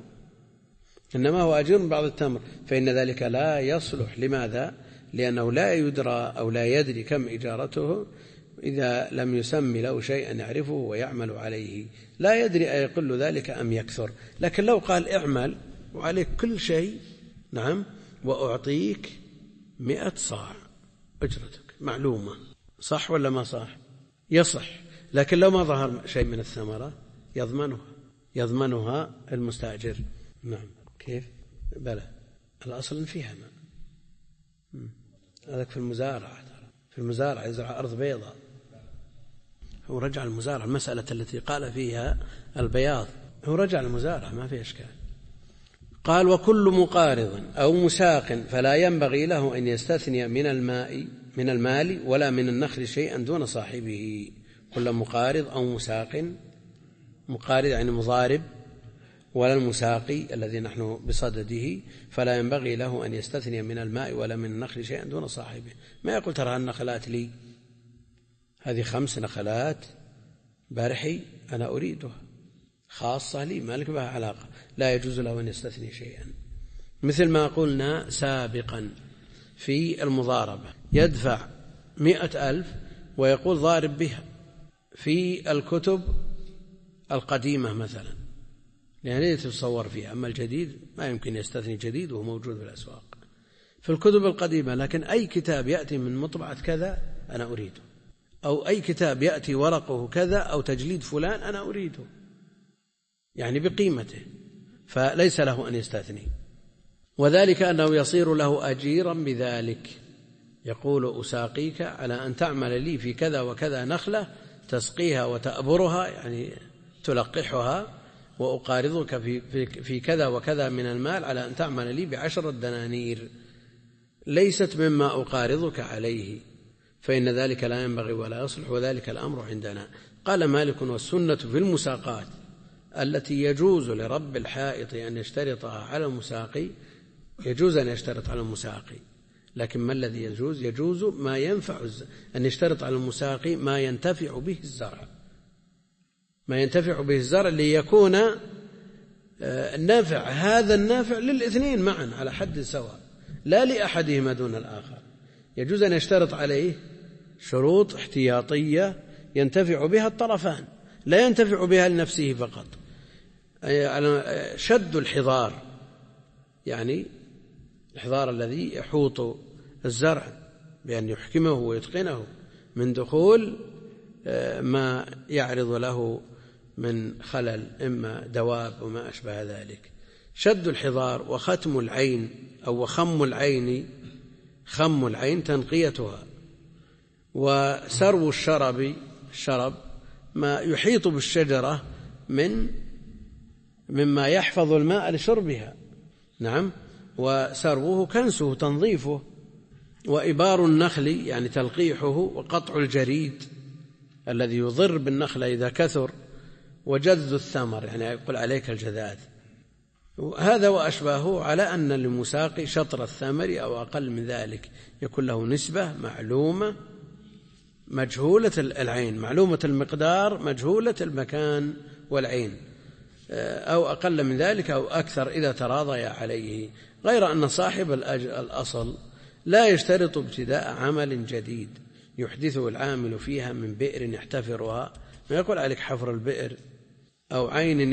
فإن ذلك لا يصلح. لماذا؟ لأنه لا يدرى أو لا يدري كم إجارته إذا لم يسمي له شيئا يعرفه ويعمل عليه، لا يدري أيقل ذلك أم يكثر. لكن لو قال اعمل وعليك كل شيء، نعم، وأعطيك 100 صاع أجرتك معلومة، صح ولا ما صح؟ يصح. لكن لو ما ظهر شيء من الثمرة يضمنها المستأجر. نعم. كيف؟ بلى الأصل فيها ماء. هذاك في المزارع يزرع أرض بيضاء، هو رجع المزارع، المسألة التي قال فيها البياض هو رجع المزارع ما في إشكال. قال وكل مقارض أو مساق فلا ينبغي له أن يستثني من المال ولا من النخل شيئا دون صاحبه. كل مقارض أو مساق، مقارض يعني مضارب، ولا المساقي الذي نحن بصدده، فلا ينبغي له أن يستثني من الماء ولا من النخل شيئا دون صاحبه. ما يقول ترى النخلات لي، هذه 5 نخلات بارحي أنا أريدها خاصة لي ما لك بها علاقة، لا يجوز له أن يستثني شيئا. مثل ما قلنا سابقا في المضاربة، يدفع 100,000 ويقول ضارب بها في الكتب القديمة مثلا، يعني تتصور فيها. أما الجديد ما يمكن يستثني جديد وهو موجود في الأسواق في الكتب القديمة، لكن أي كتاب يأتي من مطبعة كذا أنا أريده، أو أي كتاب يأتي ورقه كذا أو تجليد فلان أنا أريده، يعني بقيمته، فليس له أن يستثني. وذلك أنه يصير له أجيرا بذلك، يقول أساقيك على أن تعمل لي في كذا وكذا نخلة تسقيها وتأبرها، يعني تلقحها، وأقارضك في كذا وكذا من المال على أن تعمل لي ب10 دنانير، ليست مما أقارضك عليه، فإن ذلك لا ينبغي ولا يصلح، وذلك الأمر عندنا. قال مالك والسنة في المساقات التي يجوز لرب الحائط أن يشترطها على المساقي، يجوز أن يشترط على المساقي، لكن ما الذي يجوز؟ يجوز ما ينفع أن يشترط على المساقي ما ينتفع به الزرع، ما ينتفع به الزرع ليكون النافع، هذا النافع للاثنين معا على حد سواء، لا لأحدهما دون الآخر. يجوز أن يشترط عليه شروط احتياطية ينتفع بها الطرفان، لا ينتفع بها لنفسه فقط. شد الحضار، يعني الحضار الذي يحوط الزرع بأن يحكمه ويتقنه من دخول ما يعرض له من خلل، إما دواب وما أشبه ذلك. شد الحضار وختم العين أو وخم العين، خم العين تنقيتها، وسرو الشرب ما يحيط بالشجرة مما يحفظ الماء لشربها، نعم، وسروه كنسه تنظيفه، وإبار النخل يعني تلقيحه، وقطع الجريد الذي يضر بالنخل إذا كثر، وجذ الثمر يعني يقول عليك الجذاذ. هذا وأشباهه على أن للمساقي شطر الثمر أو أقل من ذلك، يكون له نسبة معلومة مجهولة العين، معلومة المقدار مجهولة المكان والعين، أو أقل من ذلك أو أكثر إذا تراضي عليه. غير أن صاحب الأصل لا يشترط ابتداء عمل جديد يحدثه العامل فيها من بئر يحتفرها، ما يقول عليك حفر البئر، أو عين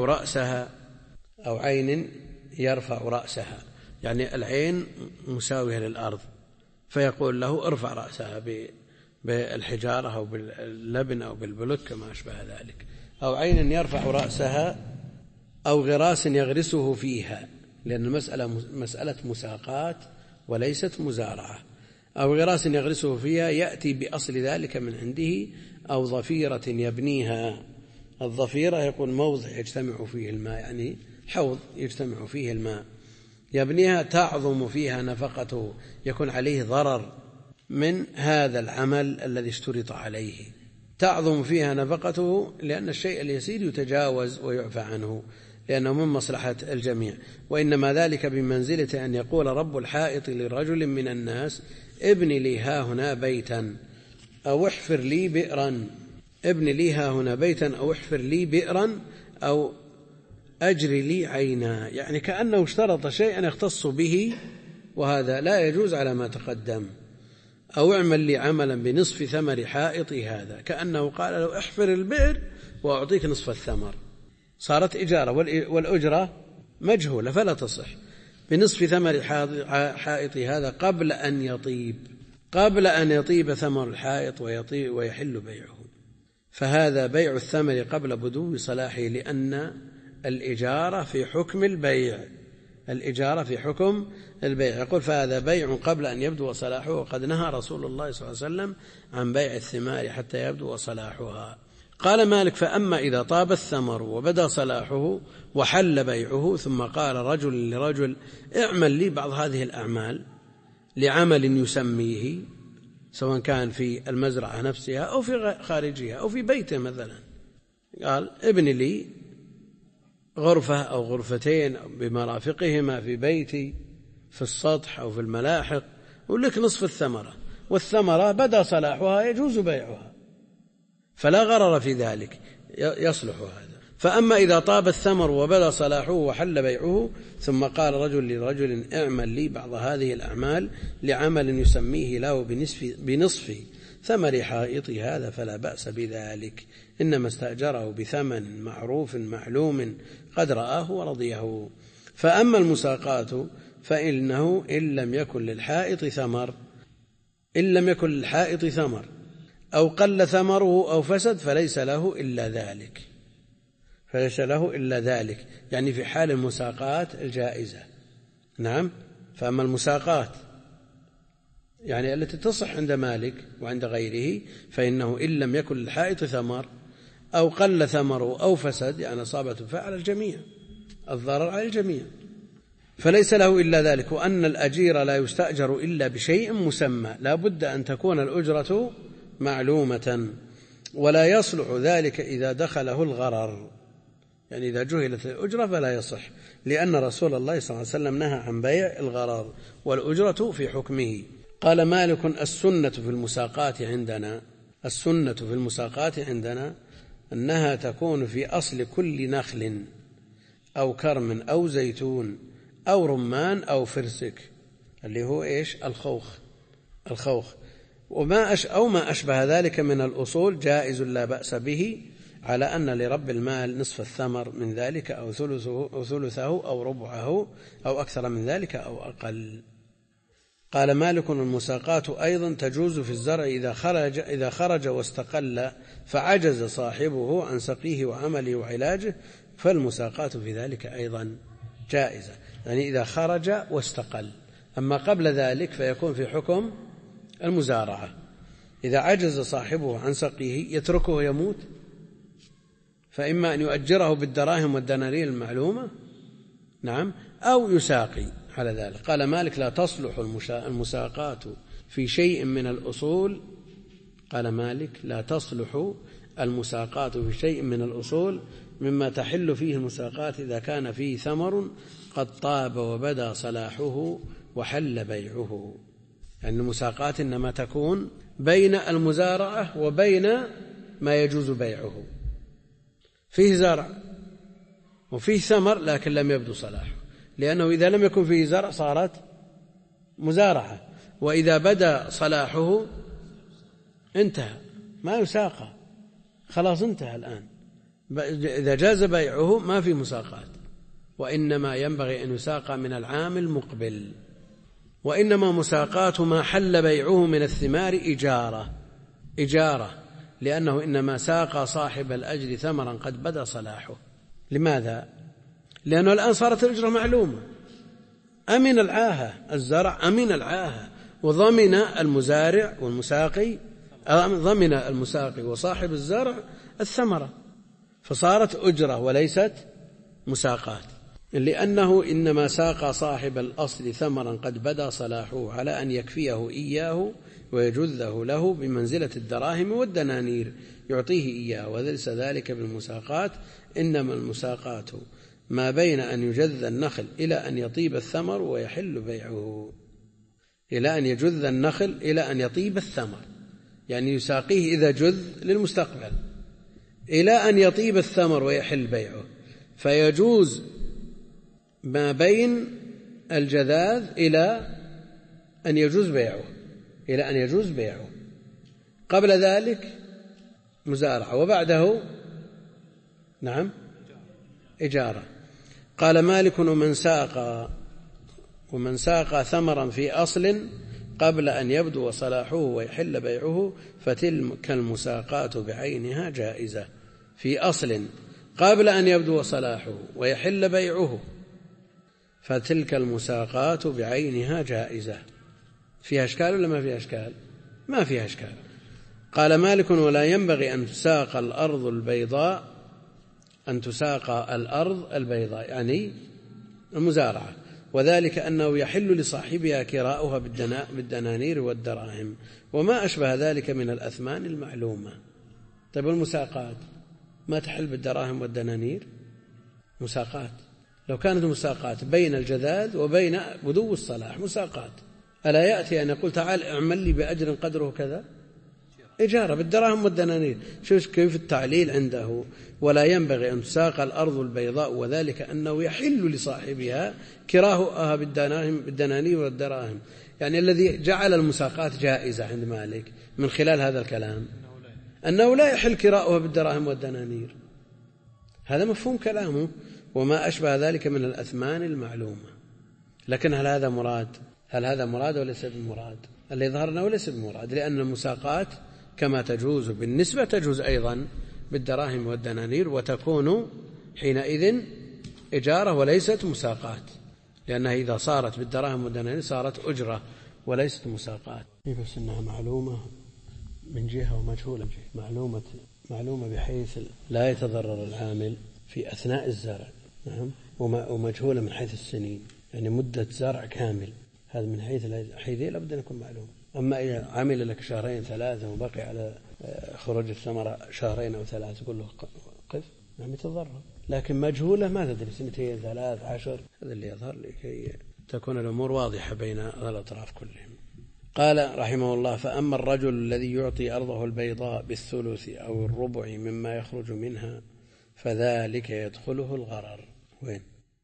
يرفع رأسها، يعني العين مساوية للأرض، فيقول له ارفع رأسها بالحجارة أو باللبن أو بالبلوك كما أشبه ذلك. أو عين يرفع رأسها، أو غراس يغرسه فيها، لأن المسألة مسألة مساقات وليست مزارعة. أو غراس يغرسه فيها يأتي بأصل ذلك من عنده، أو ضفيرة يبنيها. الضفيرة يقول موضع يجتمع فيه الماء، يعني حوض يجتمع فيه الماء، يبنيها تعظم فيها نفقته، يكون عليه ضرر من هذا العمل الذي اشترط عليه، تعظم فيها نفقته، لأن الشيء اليسير يتجاوز ويعفى عنه لأنه من مصلحة الجميع. وإنما ذلك بمنزلة أن يقول رب الحائط لرجل من الناس ابن لي ها هنا بيتا أو احفر لي بئرا، ابن لي ها هنا بيتا أو احفر لي بئرا أو أجري لي عينا، يعني كأنه اشترط شيئا يختص به، وهذا لا يجوز على ما تقدم. أو اعمل لي عملا بنصف ثمر حائطي، هذا كأنه قال له احفر البئر وأعطيك نصف الثمر، صارت إجارة والأجرة مجهولة فلا تصح. بنصف ثمر حائطي هذا قبل أن يطيب ثمر الحائط ويحل بيعه، فهذا بيع الثمر قبل بدو صلاحه، لأن الإجارة في حكم البيع، يقول فهذا بيع قبل أن يبدو صلاحه، وقد نهى رسول الله صلى الله عليه وسلم عن بيع الثمار حتى يبدو صلاحها. قال مالك فأما إذا طاب الثمر وبدا صلاحه وحل بيعه، ثم قال رجل لرجل اعمل لي بعض هذه الأعمال لعمل يسميه، سواء كان في المزرعة نفسها أو في خارجها أو في بيته مثلا، قال ابن لي غرفة أو غرفتين بمرافقهما في بيتي في السطح أو في الملاحق، ولك نصف الثمرة، والثمرة بدا صلاحها يجوز بيعها فلا غرر في ذلك، يصلح هذا. فأما إذا طاب الثمر وبدا صلاحه وحل بيعه، ثم قال رجل لرجل اعمل لي بعض هذه الأعمال لعمل يسميه له بنصف ثمر حائطي، هذا فلا بأس بذلك، إنما استأجره بثمن معروف معلوم قد رآه ورضيه. فأما المساقات فإنه إن لم يكن للحائط ثمر أو قل ثمره أو فسد فليس له إلا ذلك، يعني في حال المساقات الجائزة. نعم. فأما المساقات يعني التي تصح عند مالك وعند غيره، فإنه إن لم يكن للحائط ثمر أو قل ثمره أو فسد، يعني أصابته فعلى الجميع، الضرر على الجميع، فليس له إلا ذلك. وأن الأجير لا يستأجر إلا بشيء مسمى، لا بد أن تكون الأجرة معلومة، ولا يصلح ذلك إذا دخله الغرر، يعني إذا جهلت الأجرة فلا يصح، لأن رسول الله صلى الله عليه وسلم نهى عن بيع الغرر، والأجرة في حكمه. قال مالك السنة في المساقات عندنا أنها تكون في أصل كل نخل أو كرم أو زيتون أو رمان أو فرسك، اللي هو إيش؟ الخوخ ما أشبه ذلك من الأصول جائز لا بأس به، على أن لرب المال نصف الثمر من ذلك أو ثلثه أو ربعه أو أكثر من ذلك أو أقل. قال مالك: المساقات أيضا تجوز في الزرع إذا خرج واستقل فعجز صاحبه عن سقيه وعمله وعلاجه، فالمساقات في ذلك أيضا جائزة، يعني إذا خرج واستقل. أما قبل ذلك فيكون في حكم المزارعة. إذا عجز صاحبه عن سقيه يتركه يموت، فإما أن يؤجره بالدراهم والدنانير المعلومة، نعم، أو يساقي على ذلك. قال مالك: لا تصلح المساقات في شيء من الأصول. قال مالك: لا تصلح المساقات في شيء من الأصول مما تحل فيه المساقات إذا كان فيه ثمر قد طاب وبدا صلاحه وحل بيعه. يعني المساقات إنما تكون بين المزارعة وبين ما يجوز بيعه. فيه زرع وفيه ثمر لكن لم يبدو صلاحه، لأنه إذا لم يكن فيه زرع صارت مزارعة، وإذا بدا صلاحه انتهى، ما يساقى، خلاص انتهى. الآن إذا جاز بيعه ما في مساقات، وإنما ينبغي أن يساقى من العام المقبل. وإنما مساقات ما حل بيعه من الثمار إجارة، لأنه إنما ساقى صاحب الأجر ثمرا قد بدا صلاحه. لماذا؟ لأنه الآن صارت الأجرة معلومة، أمن العاهة، الزرع أمن العاهة، وضمن المزارع والمساقي، ضمن المساقي وصاحب الزرع الثمرة، فصارت أجرة وليست مساقات، لأنه إنما ساقى صاحب الأصل ثمرا قد بدا صلاحه على أن يكفيه إياه ويجذه له بمنزلة الدراهم والدنانير يعطيه إياه، وليس ذلك بالمساقات. إنما المساقات ما بين أن يجذ النخل إلى أن يطيب الثمر ويحل بيعه، إلى أن يجذ النخل إلى أن يطيب الثمر، يعني يساقيه إذا جذ للمستقبل إلى أن يطيب الثمر ويحل بيعه، فيجوز ما بين الجذاذ إلى أن يجوز بيعه، قبل ذلك مزارعة، وبعده نعم إجارة. قال مالك: ومن ساقى ثمرا في أصل قبل أن يبدو صلاحه ويحل بيعه فتلك المساقات بعينها جائزة. في أصل قبل أن يبدو صلاحه ويحل بيعه فتلك المساقات بعينها جائزة. فيها أشكال ولا ما فيها أشكال؟ ما فيها أشكال. قال مالك: ولا ينبغي أن تساق الأرض البيضاء يعني المزارعة، وذلك أنه يحل لصاحبها كراؤها بالدنانير والدراهم وما أشبه ذلك من الأثمان المعلومة. طيب المساقات ما تحل بالدراهم والدنانير؟ مساقات لو كانت مساقات بين الجذاذ وبين بدو الصلاح مساقات، ألا يأتي أن يقول: تعال اعمل لي بأجر قدره كذا؟ إجارة بالدراهم والدنانير. شوف كيف التعليل عنده: ولا ينبغي أن تساق الأرض البيضاء، وذلك أنه يحل لصاحبها كراهها بالدنانير والدراهم. يعني الذي جعل المساقات جائزة عند مالك من خلال هذا الكلام أنه لا يحل كراؤها بالدراهم والدنانير. هذا مفهوم كلامه: وما أشبه ذلك من الأثمان المعلومة. لكن هل هذا مراد وليس بمراد؟ اللي ظهرنا وليس بمراد، لأن المساقات كما تجوز بالنسبة تجوز أيضا بالدراهم والدنانير، وتكون حينئذ إجارة وليست مساقات، لأنها إذا صارت بالدراهم والدنانير صارت أجرة وليست مساقات. بس أنها معلومة من جهة ومجهولة من جهة. معلومة بحيث لا يتضرر العامل في أثناء الزرع، نعم، ومجهولة من حيث السنين، يعني مدة زرع كامل، هذا من حيث لابد أن يكون معلوم. أما إذا عمل لك 2-3 وبقي على خروج الثمرة 2 أو 3 تقول له قف، نعم يتضرر. لكن مجهولة ما تدري 2 3 10، هذا اللي يظهر لكي تكون الأمور واضحة بين الأطراف كلهم. قال رحمه الله: فأما الرجل الذي يعطي أرضه البيضاء بالثلث أو الربع مما يخرج منها فذلك يدخله الغرر. وين؟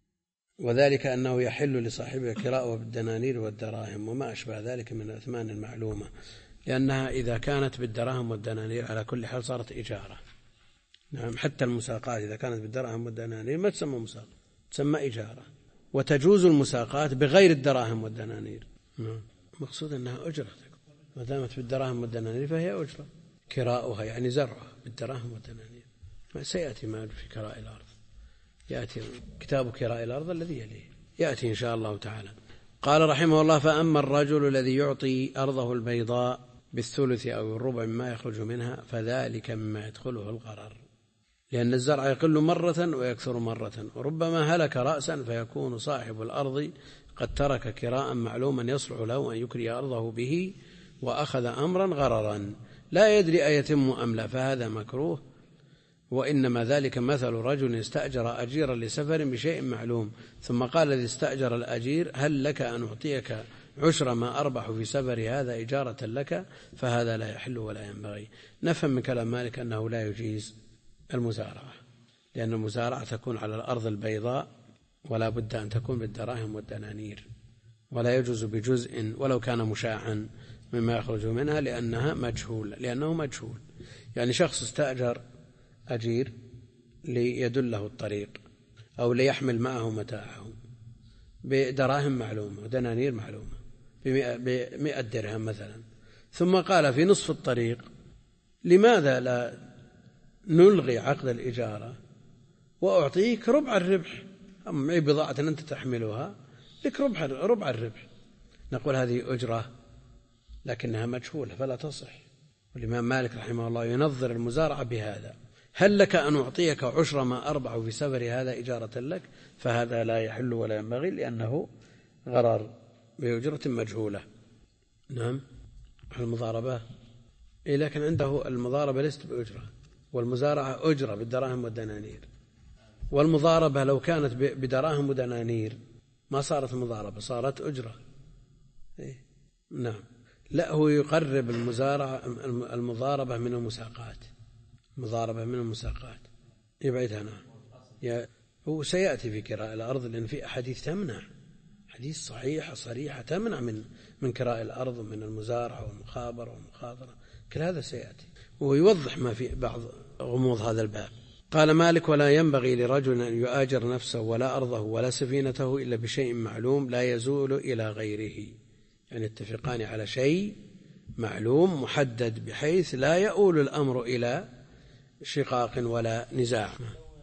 وذلك أنه يحل لصاحبه كراءه بالدنانير والدراهم وما أشبه ذلك من الأثمان المعلومة، لأنها إذا كانت بالدراهم والدنانير على كل حال صارت إجارة. نعم، حتى المساقات إذا كانت بالدراهم والدنانير ما تسمى مساقات، تسمى إجارة. وتجوز المساقات بغير الدراهم والدنانير. مقصود أنها أجرة، ما دامت بالدراهم والدنانير فهي أجرة. كراؤها يعني زرعها بالدراهم والدنانير. ما سيأتي مال في كراء الأرض، يأتي كتاب كراء الأرض الذي يليه يأتي إن شاء الله تعالى. قال رحمه الله: فأما الرجل الذي يعطي أرضه البيضاء بالثلث أو الربع مما يخرج منها فذلك مما يدخله الغرر، لأن الزرع يقل مرة ويكثر مرة، وربما هلك رأسا فيكون صاحب الأرض قد ترك كراء معلوما يصلح له أن يكري أرضه به وأخذ أمرا غررا لا يدري أيتم أم لا، فهذا مكروه. وإنما ذلك مثل رجل استأجر أجيرا لسفر بشيء معلوم، ثم قال الذي استأجر الأجير: هل لك أن أعطيك عشر ما أربح في سفر هذا إجارة لك؟ فهذا لا يحل ولا ينبغي. نفهم من كلام مالك أنه لا يجيز المزارعة، لأن المزارعة تكون على الأرض البيضاء ولا بد أن تكون بالدراهم والدنانير، ولا يجوز بجزء ولو كان مشاعا مما يخرج منها لأنه مجهول. يعني شخص استأجر أجير ليدله الطريق أو ليحمل معه متاعه بدراهم معلومة ودنانير معلومة ب100 درهم مثلا، ثم قال في نصف الطريق: لماذا لا نلغي عقد الإجارة وأعطيك ربع الربح؟ معي بضاعة أنت تحملها، لك ربع الربح. نقول هذه أجرة لكنها مجهولة فلا تصح. والإمام مالك رحمه الله ينظر المزارعة بهذا: هل لك أن أعطيك عشر ما أربح في سفر هذا إجارة لك؟ فهذا لا يحل ولا ينبغي لأنه غرر بأجرة مجهولة. نعم، المضاربة لكن عنده المضاربة ليست بأجرة، والمزارعة أجرة بالدراهم والدنانير. والمضاربة لو كانت بدراهم ودنانير ما صارت مضاربة، صارت أجرة. نعم، لا، هو يقرب المضاربة من المساقات، مضاربة من المساقات يبعدها. نعم، هو سيأتي في كراء الأرض، لأن في أحاديث تمنع، حديث صريحة تمنع من كراء الأرض ومن المزارعة والمخابرة والمخاضرة، كل هذا سيأتي ويوضح ما في بعض غموض هذا الباب. قال مالك: ولا ينبغي لرجل أن يؤاجر نفسه ولا أرضه ولا سفينته إلا بشيء معلوم لا يزول إلى غيره. يعني اتفقان على شيء معلوم محدد بحيث لا يؤول الأمر إلى شقاق ولا نزاع.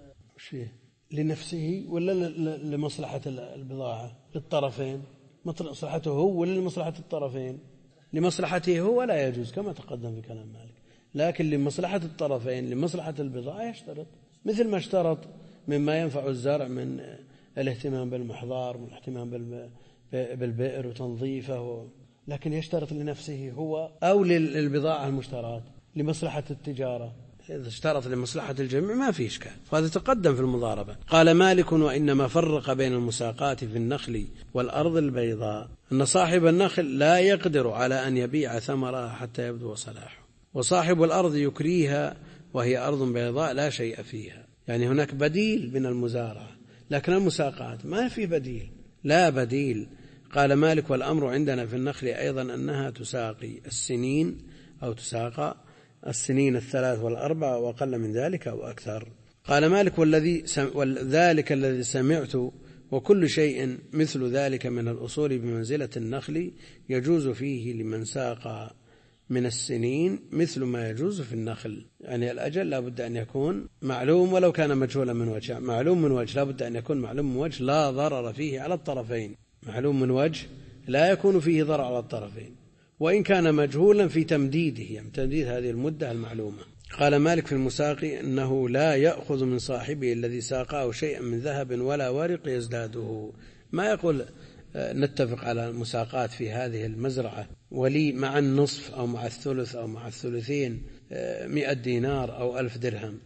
لنفسه ولا لمصلحة البضاعة؟ للطرفين، مصلحته هو ولا لمصلحة الطرفين؟ لمصلحته هو لا يجوز كما تقدم في كلام مالك، لكن لمصلحة الطرفين لمصلحة البضاعة يشترط، مثل ما اشترط مما ينفع الزرع من الاهتمام بالمحضار والاهتمام بالبئر وتنظيفه، لكن يشترط لنفسه هو أو للبضاعة المشترات لمصلحة التجارة. إذا اشترط لمصلحة الجميع ما في إشكال، وهذا تقدم في المضاربة. قال مالك: وإنما فرق بين المساقات في النخل والأرض البيضاء أن صاحب النخل لا يقدر على أن يبيع ثمرها حتى يبدو صلاحه، وصاحب الأرض يكريها وهي أرض بيضاء لا شيء فيها. يعني هناك بديل من المزارعة، لكن المساقات ما في بديل، لا بديل. قال مالك: والأمر عندنا في النخل أيضا أنها تساقي السنين أو تساقى السنين 3 و4 وأقل من ذلك أو أكثر. قال مالك: وذلك الذي سمعت وكل شيء مثل ذلك من الأصول بمنزلة النخل يجوز فيه لمن ساق من السنين مثل ما يجوز في النخل. يعني الأجل لا بد أن يكون معلوم ولو كان مجهولا من وجه، معلوم من وجه لا بد أن يكون معلوم من وجه لا ضرر فيه على الطرفين، معلوم من وجه لا يكون فيه ضرر على الطرفين، وإن كان مجهولا في تمديده، يعني تمديد هذه المدة المعلومة. قال مالك في المساقي أنه لا يأخذ من صاحبه الذي ساقه شيئا من ذهب ولا ورق يزداده. ما يقول نتفق على المساقات في هذه المزرعة ولي مع النصف أو مع الثلث أو مع الثلثين 100 دينار أو 1000 درهم،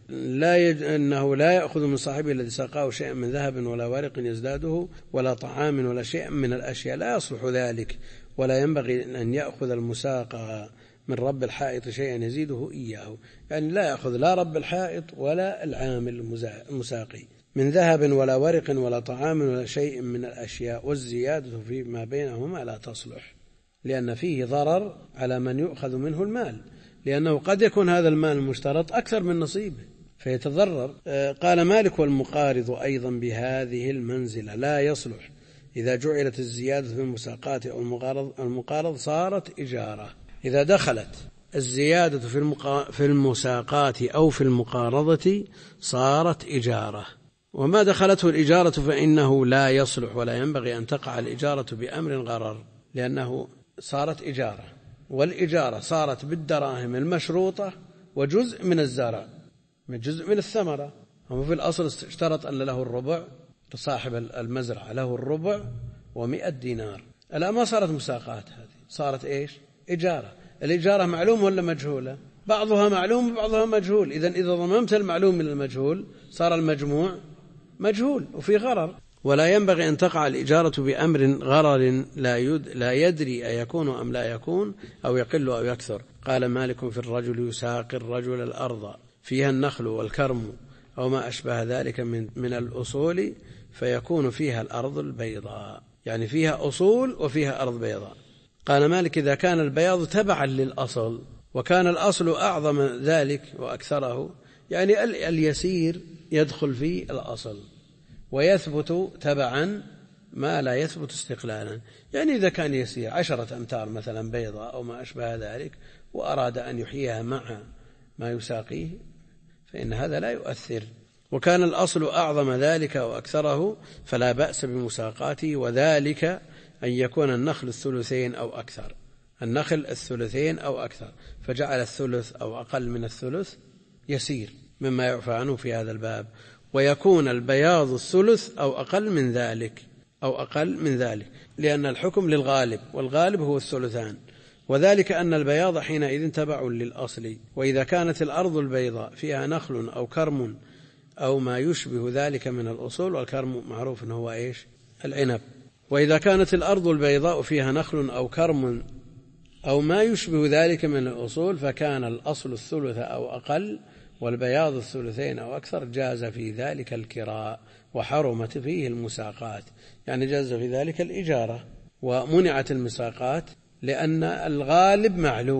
أنه لا يأخذ من صاحبه الذي ساقه شيئا من ذهب ولا ورق يزداده ولا طعام ولا شيء من الأشياء، لا يصلح ذلك. ولا ينبغي أن يأخذ المساقى من رب الحائط شيئا يزيده إياه، يعني لا يأخذ لا رب الحائط ولا العامل المساقي، من ذهب ولا ورق ولا طعام ولا شيء من الأشياء، والزيادة فيما بينهما لا تصلح، لأن فيه ضرر على من يؤخذ منه المال، لأنه قد يكون هذا المال المشترط أكثر من نصيبه فيتضرر. قال مالك: والمقارض أيضا بهذه المنزلة لا يصلح إذا جعلت الزيادة في المساقات أو المقارض صارت إجارة. إذا دخلت الزيادة في المساقات أو في المقارضة صارت إجارة، وما دخلته الإجارة فإنه لا يصلح، ولا ينبغي أن تقع الإجارة بأمر غرر، لأنه صارت إجارة، والإجارة صارت بالدراهم المشروطة وجزء من الزرع من جزء من الثمرة. هم في الأصل اشترط أن له الربع، صاحب المزرعة له الربع و100 دينار. الآن ما صارت مساقات، هذه صارت إيش؟ إجارة. الإجارة معلوم ولا مجهولة؟ بعضها معلوم وبعضها مجهول. إذا ضممت المعلوم من المجهول صار المجموع مجهول وفي غرر. ولا ينبغي أن تقع الإجارة بأمر غرر لا يدري أيكون أم لا يكون، أو يقل أو يكثر. قال مالك: في الرجل يساقي الرجل الأرض فيها النخل والكرم أو ما أشبه ذلك من الأصول، فيكون فيها الأرض البيضاء، يعني فيها أصول وفيها أرض بيضاء. قال مالك: إذا كان البياض تبعا للأصل وكان الأصل أعظم ذلك وأكثره، يعني اليسير يدخل في الأصل ويثبت تبعا ما لا يثبت استقلالا. يعني إذا كان يسير 10 أمتار مثلا بيضاء أو ما أشبه ذلك وأراد أن يحييها مع ما يساقيه فإن هذا لا يؤثر. وكان الأصل أعظم ذلك وأكثره فلا بأس بمساقاته، وذلك أن يكون النخل 2/3 أو أكثر، النخل 2/3 أو أكثر، فجعل 1/3 أو أقل من 1/3 يسير مما يعفى عنه في هذا الباب. ويكون البياض 1/3 أو أقل من ذلك لأن الحكم للغالب، والغالب هو 2/3، وذلك أن البياض حينئذ تبع للأصل. وإذا كانت الأرض البيضاء فيها نخل أو كرم أو ما يشبه ذلك من الأصول، والكرم معروف أنه هو إيش؟ العنب. وإذا كانت الأرض البيضاء فيها نخل أو كرم أو ما يشبه ذلك من الأصول، فكان الأصل 1/3 أو أقل والبياض 2/3 أو أكثر، جاز في ذلك الكراء وحرمت فيه المساقات، يعني جاز في ذلك الإجارة. ومنعت المساقات لأن الغالب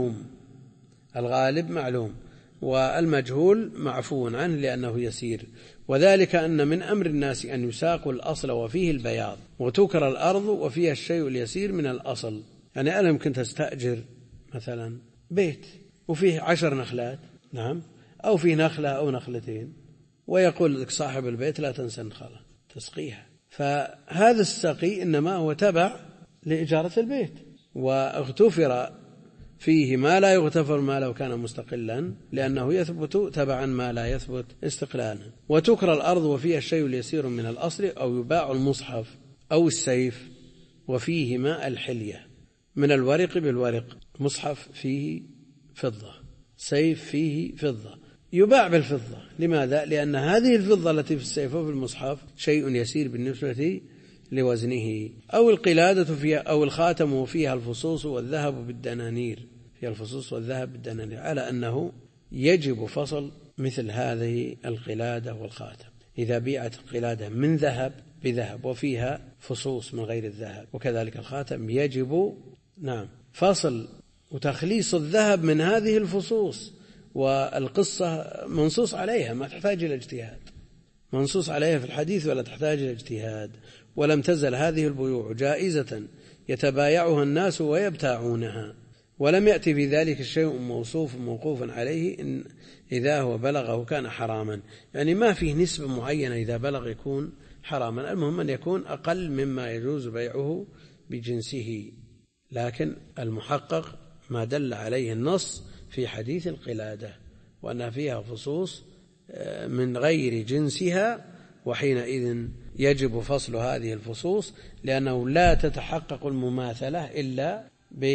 معلوم والمجهول معفو عنه لأنه يسير. وذلك أن من أمر الناس أن يساقوا الأصل وفيه البياض، وتكر الأرض وفيها الشيء اليسير من الأصل. يعني أنا يمكن تستأجر مثلا بيت وفيه 10 نخلات، نعم، أو فيه نخلة أو نخلتين، ويقول لك صاحب البيت لا تنسى النخلة تسقيها، فهذا السقي إنما هو تبع لإجارة البيت، واغتفر فيه ما لا يغتفر ما لو كان مستقلا، لأنه يثبت تبعا ما لا يثبت استقلالا. وتكر الأرض وفيها الشيء اليسير من الأصل، أو يباع المصحف أو السيف وفيهما الحلية من الورق بالورق، مصحف فيه فضة، سيف فيه فضة، يباع بالفضة. لماذا؟ لأن هذه الفضة التي في السيف وفي المصحف شيء يسير بالنسبة لوزنه. أو القلادة فيها أو الخاتم وفيها الفصوص والذهب بالدنانير، فيها الفصوص والذهب بالدنانير، على أنه يجب فصل مثل هذه القلادة والخاتم. إذا بيعت القلادة من ذهب بذهب وفيها فصوص من غير الذهب، وكذلك الخاتم يجب فصل وتخليص الذهب من هذه الفصوص. والقصة منصوص عليها، ما تحتاج إلى اجتهاد، منصوص عليها في الحديث ولا تحتاج إلى اجتهاد. ولم تزل هذه البيوع جائزة يتبايعها الناس ويبتاعونها، ولم يأتي في ذلك شيء موصوف موقوفا عليه إن إذا هو بلغه كان حراما، يعني ما فيه نسبة معينة إذا بلغ يكون حراما، المهم أن يكون أقل مما يجوز بيعه بجنسه. لكن المحقق ما دل عليه النص في حديث القلادة، وأنها فيها فصوص من غير جنسها، وحينئذ يجب فصل هذه الفصوص، لأنه لا تتحقق المماثلة إلا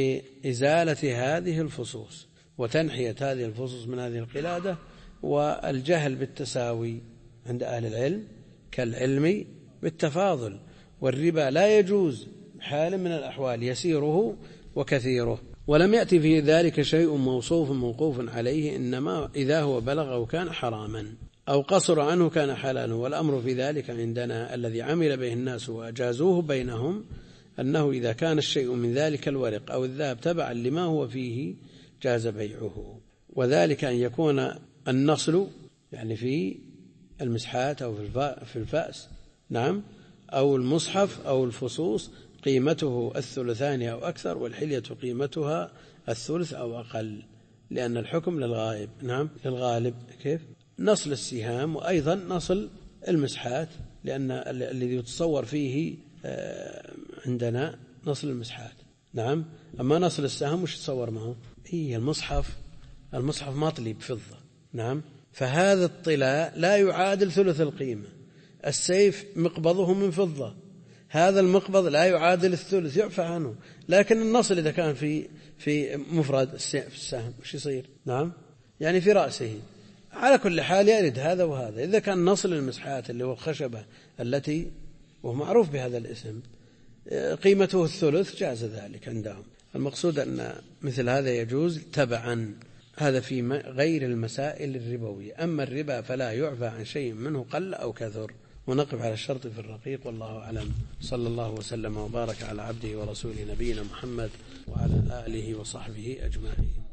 بإزالة هذه الفصوص وتنحية هذه الفصوص من هذه القلادة. والجهل بالتساوي عند أهل العلم كالعلم بالتفاضل، والربا لا يجوز حال من الأحوال يسيره وكثيره. ولم يأتي في ذلك شيء موصوف موقوف عليه، إنما إذا هو بلغه كان حراما. أو قصر عنه كان حلالا. والأمر في ذلك عندنا الذي عمل به الناس وأجازوه بينهم أنه إذا كان الشيء من ذلك الورق أو الذهب تبعا لما هو فيه جاز بيعه. وذلك أن يكون النصل يعني في المسحات أو في الفأس، نعم، أو المصحف أو الفصوص قيمته الثلثان أو أكثر، والحلية قيمتها الثلث أو أقل، لأن الحكم للغائب، نعم للغالب. كيف؟ نصل السهام وأيضا نصل المسحات، لأن الذي يتصور فيه عندنا نصل المسحات، نعم. أما نصل السهم وش يتصور معه؟ هي المصحف مطلي بفضة، نعم، فهذا الطلاء لا يعادل ثلث القيمة. السيف مقبضه من فضة، هذا المقبض لا يعادل الثلث، يعفى عنه. لكن النصل إذا كان في مفرد السهم وش يصير؟ نعم، يعني في رأسه. على كل حال يرد هذا وهذا. إذا كان نصل المسحات اللي هو الخشبة التي وهو معروف بهذا الاسم قيمته الثلث جاز ذلك عندهم. المقصود أن مثل هذا يجوز تبعا، هذا في غير المسائل الربوية. أما الربا فلا يعفى عن شيء منه قل أو كثر. ونقف على الشرط في الرقيق، والله أعلم. صلى الله وسلم وبارك على عبده ورسوله نبينا محمد وعلى آله وصحبه أجمعين.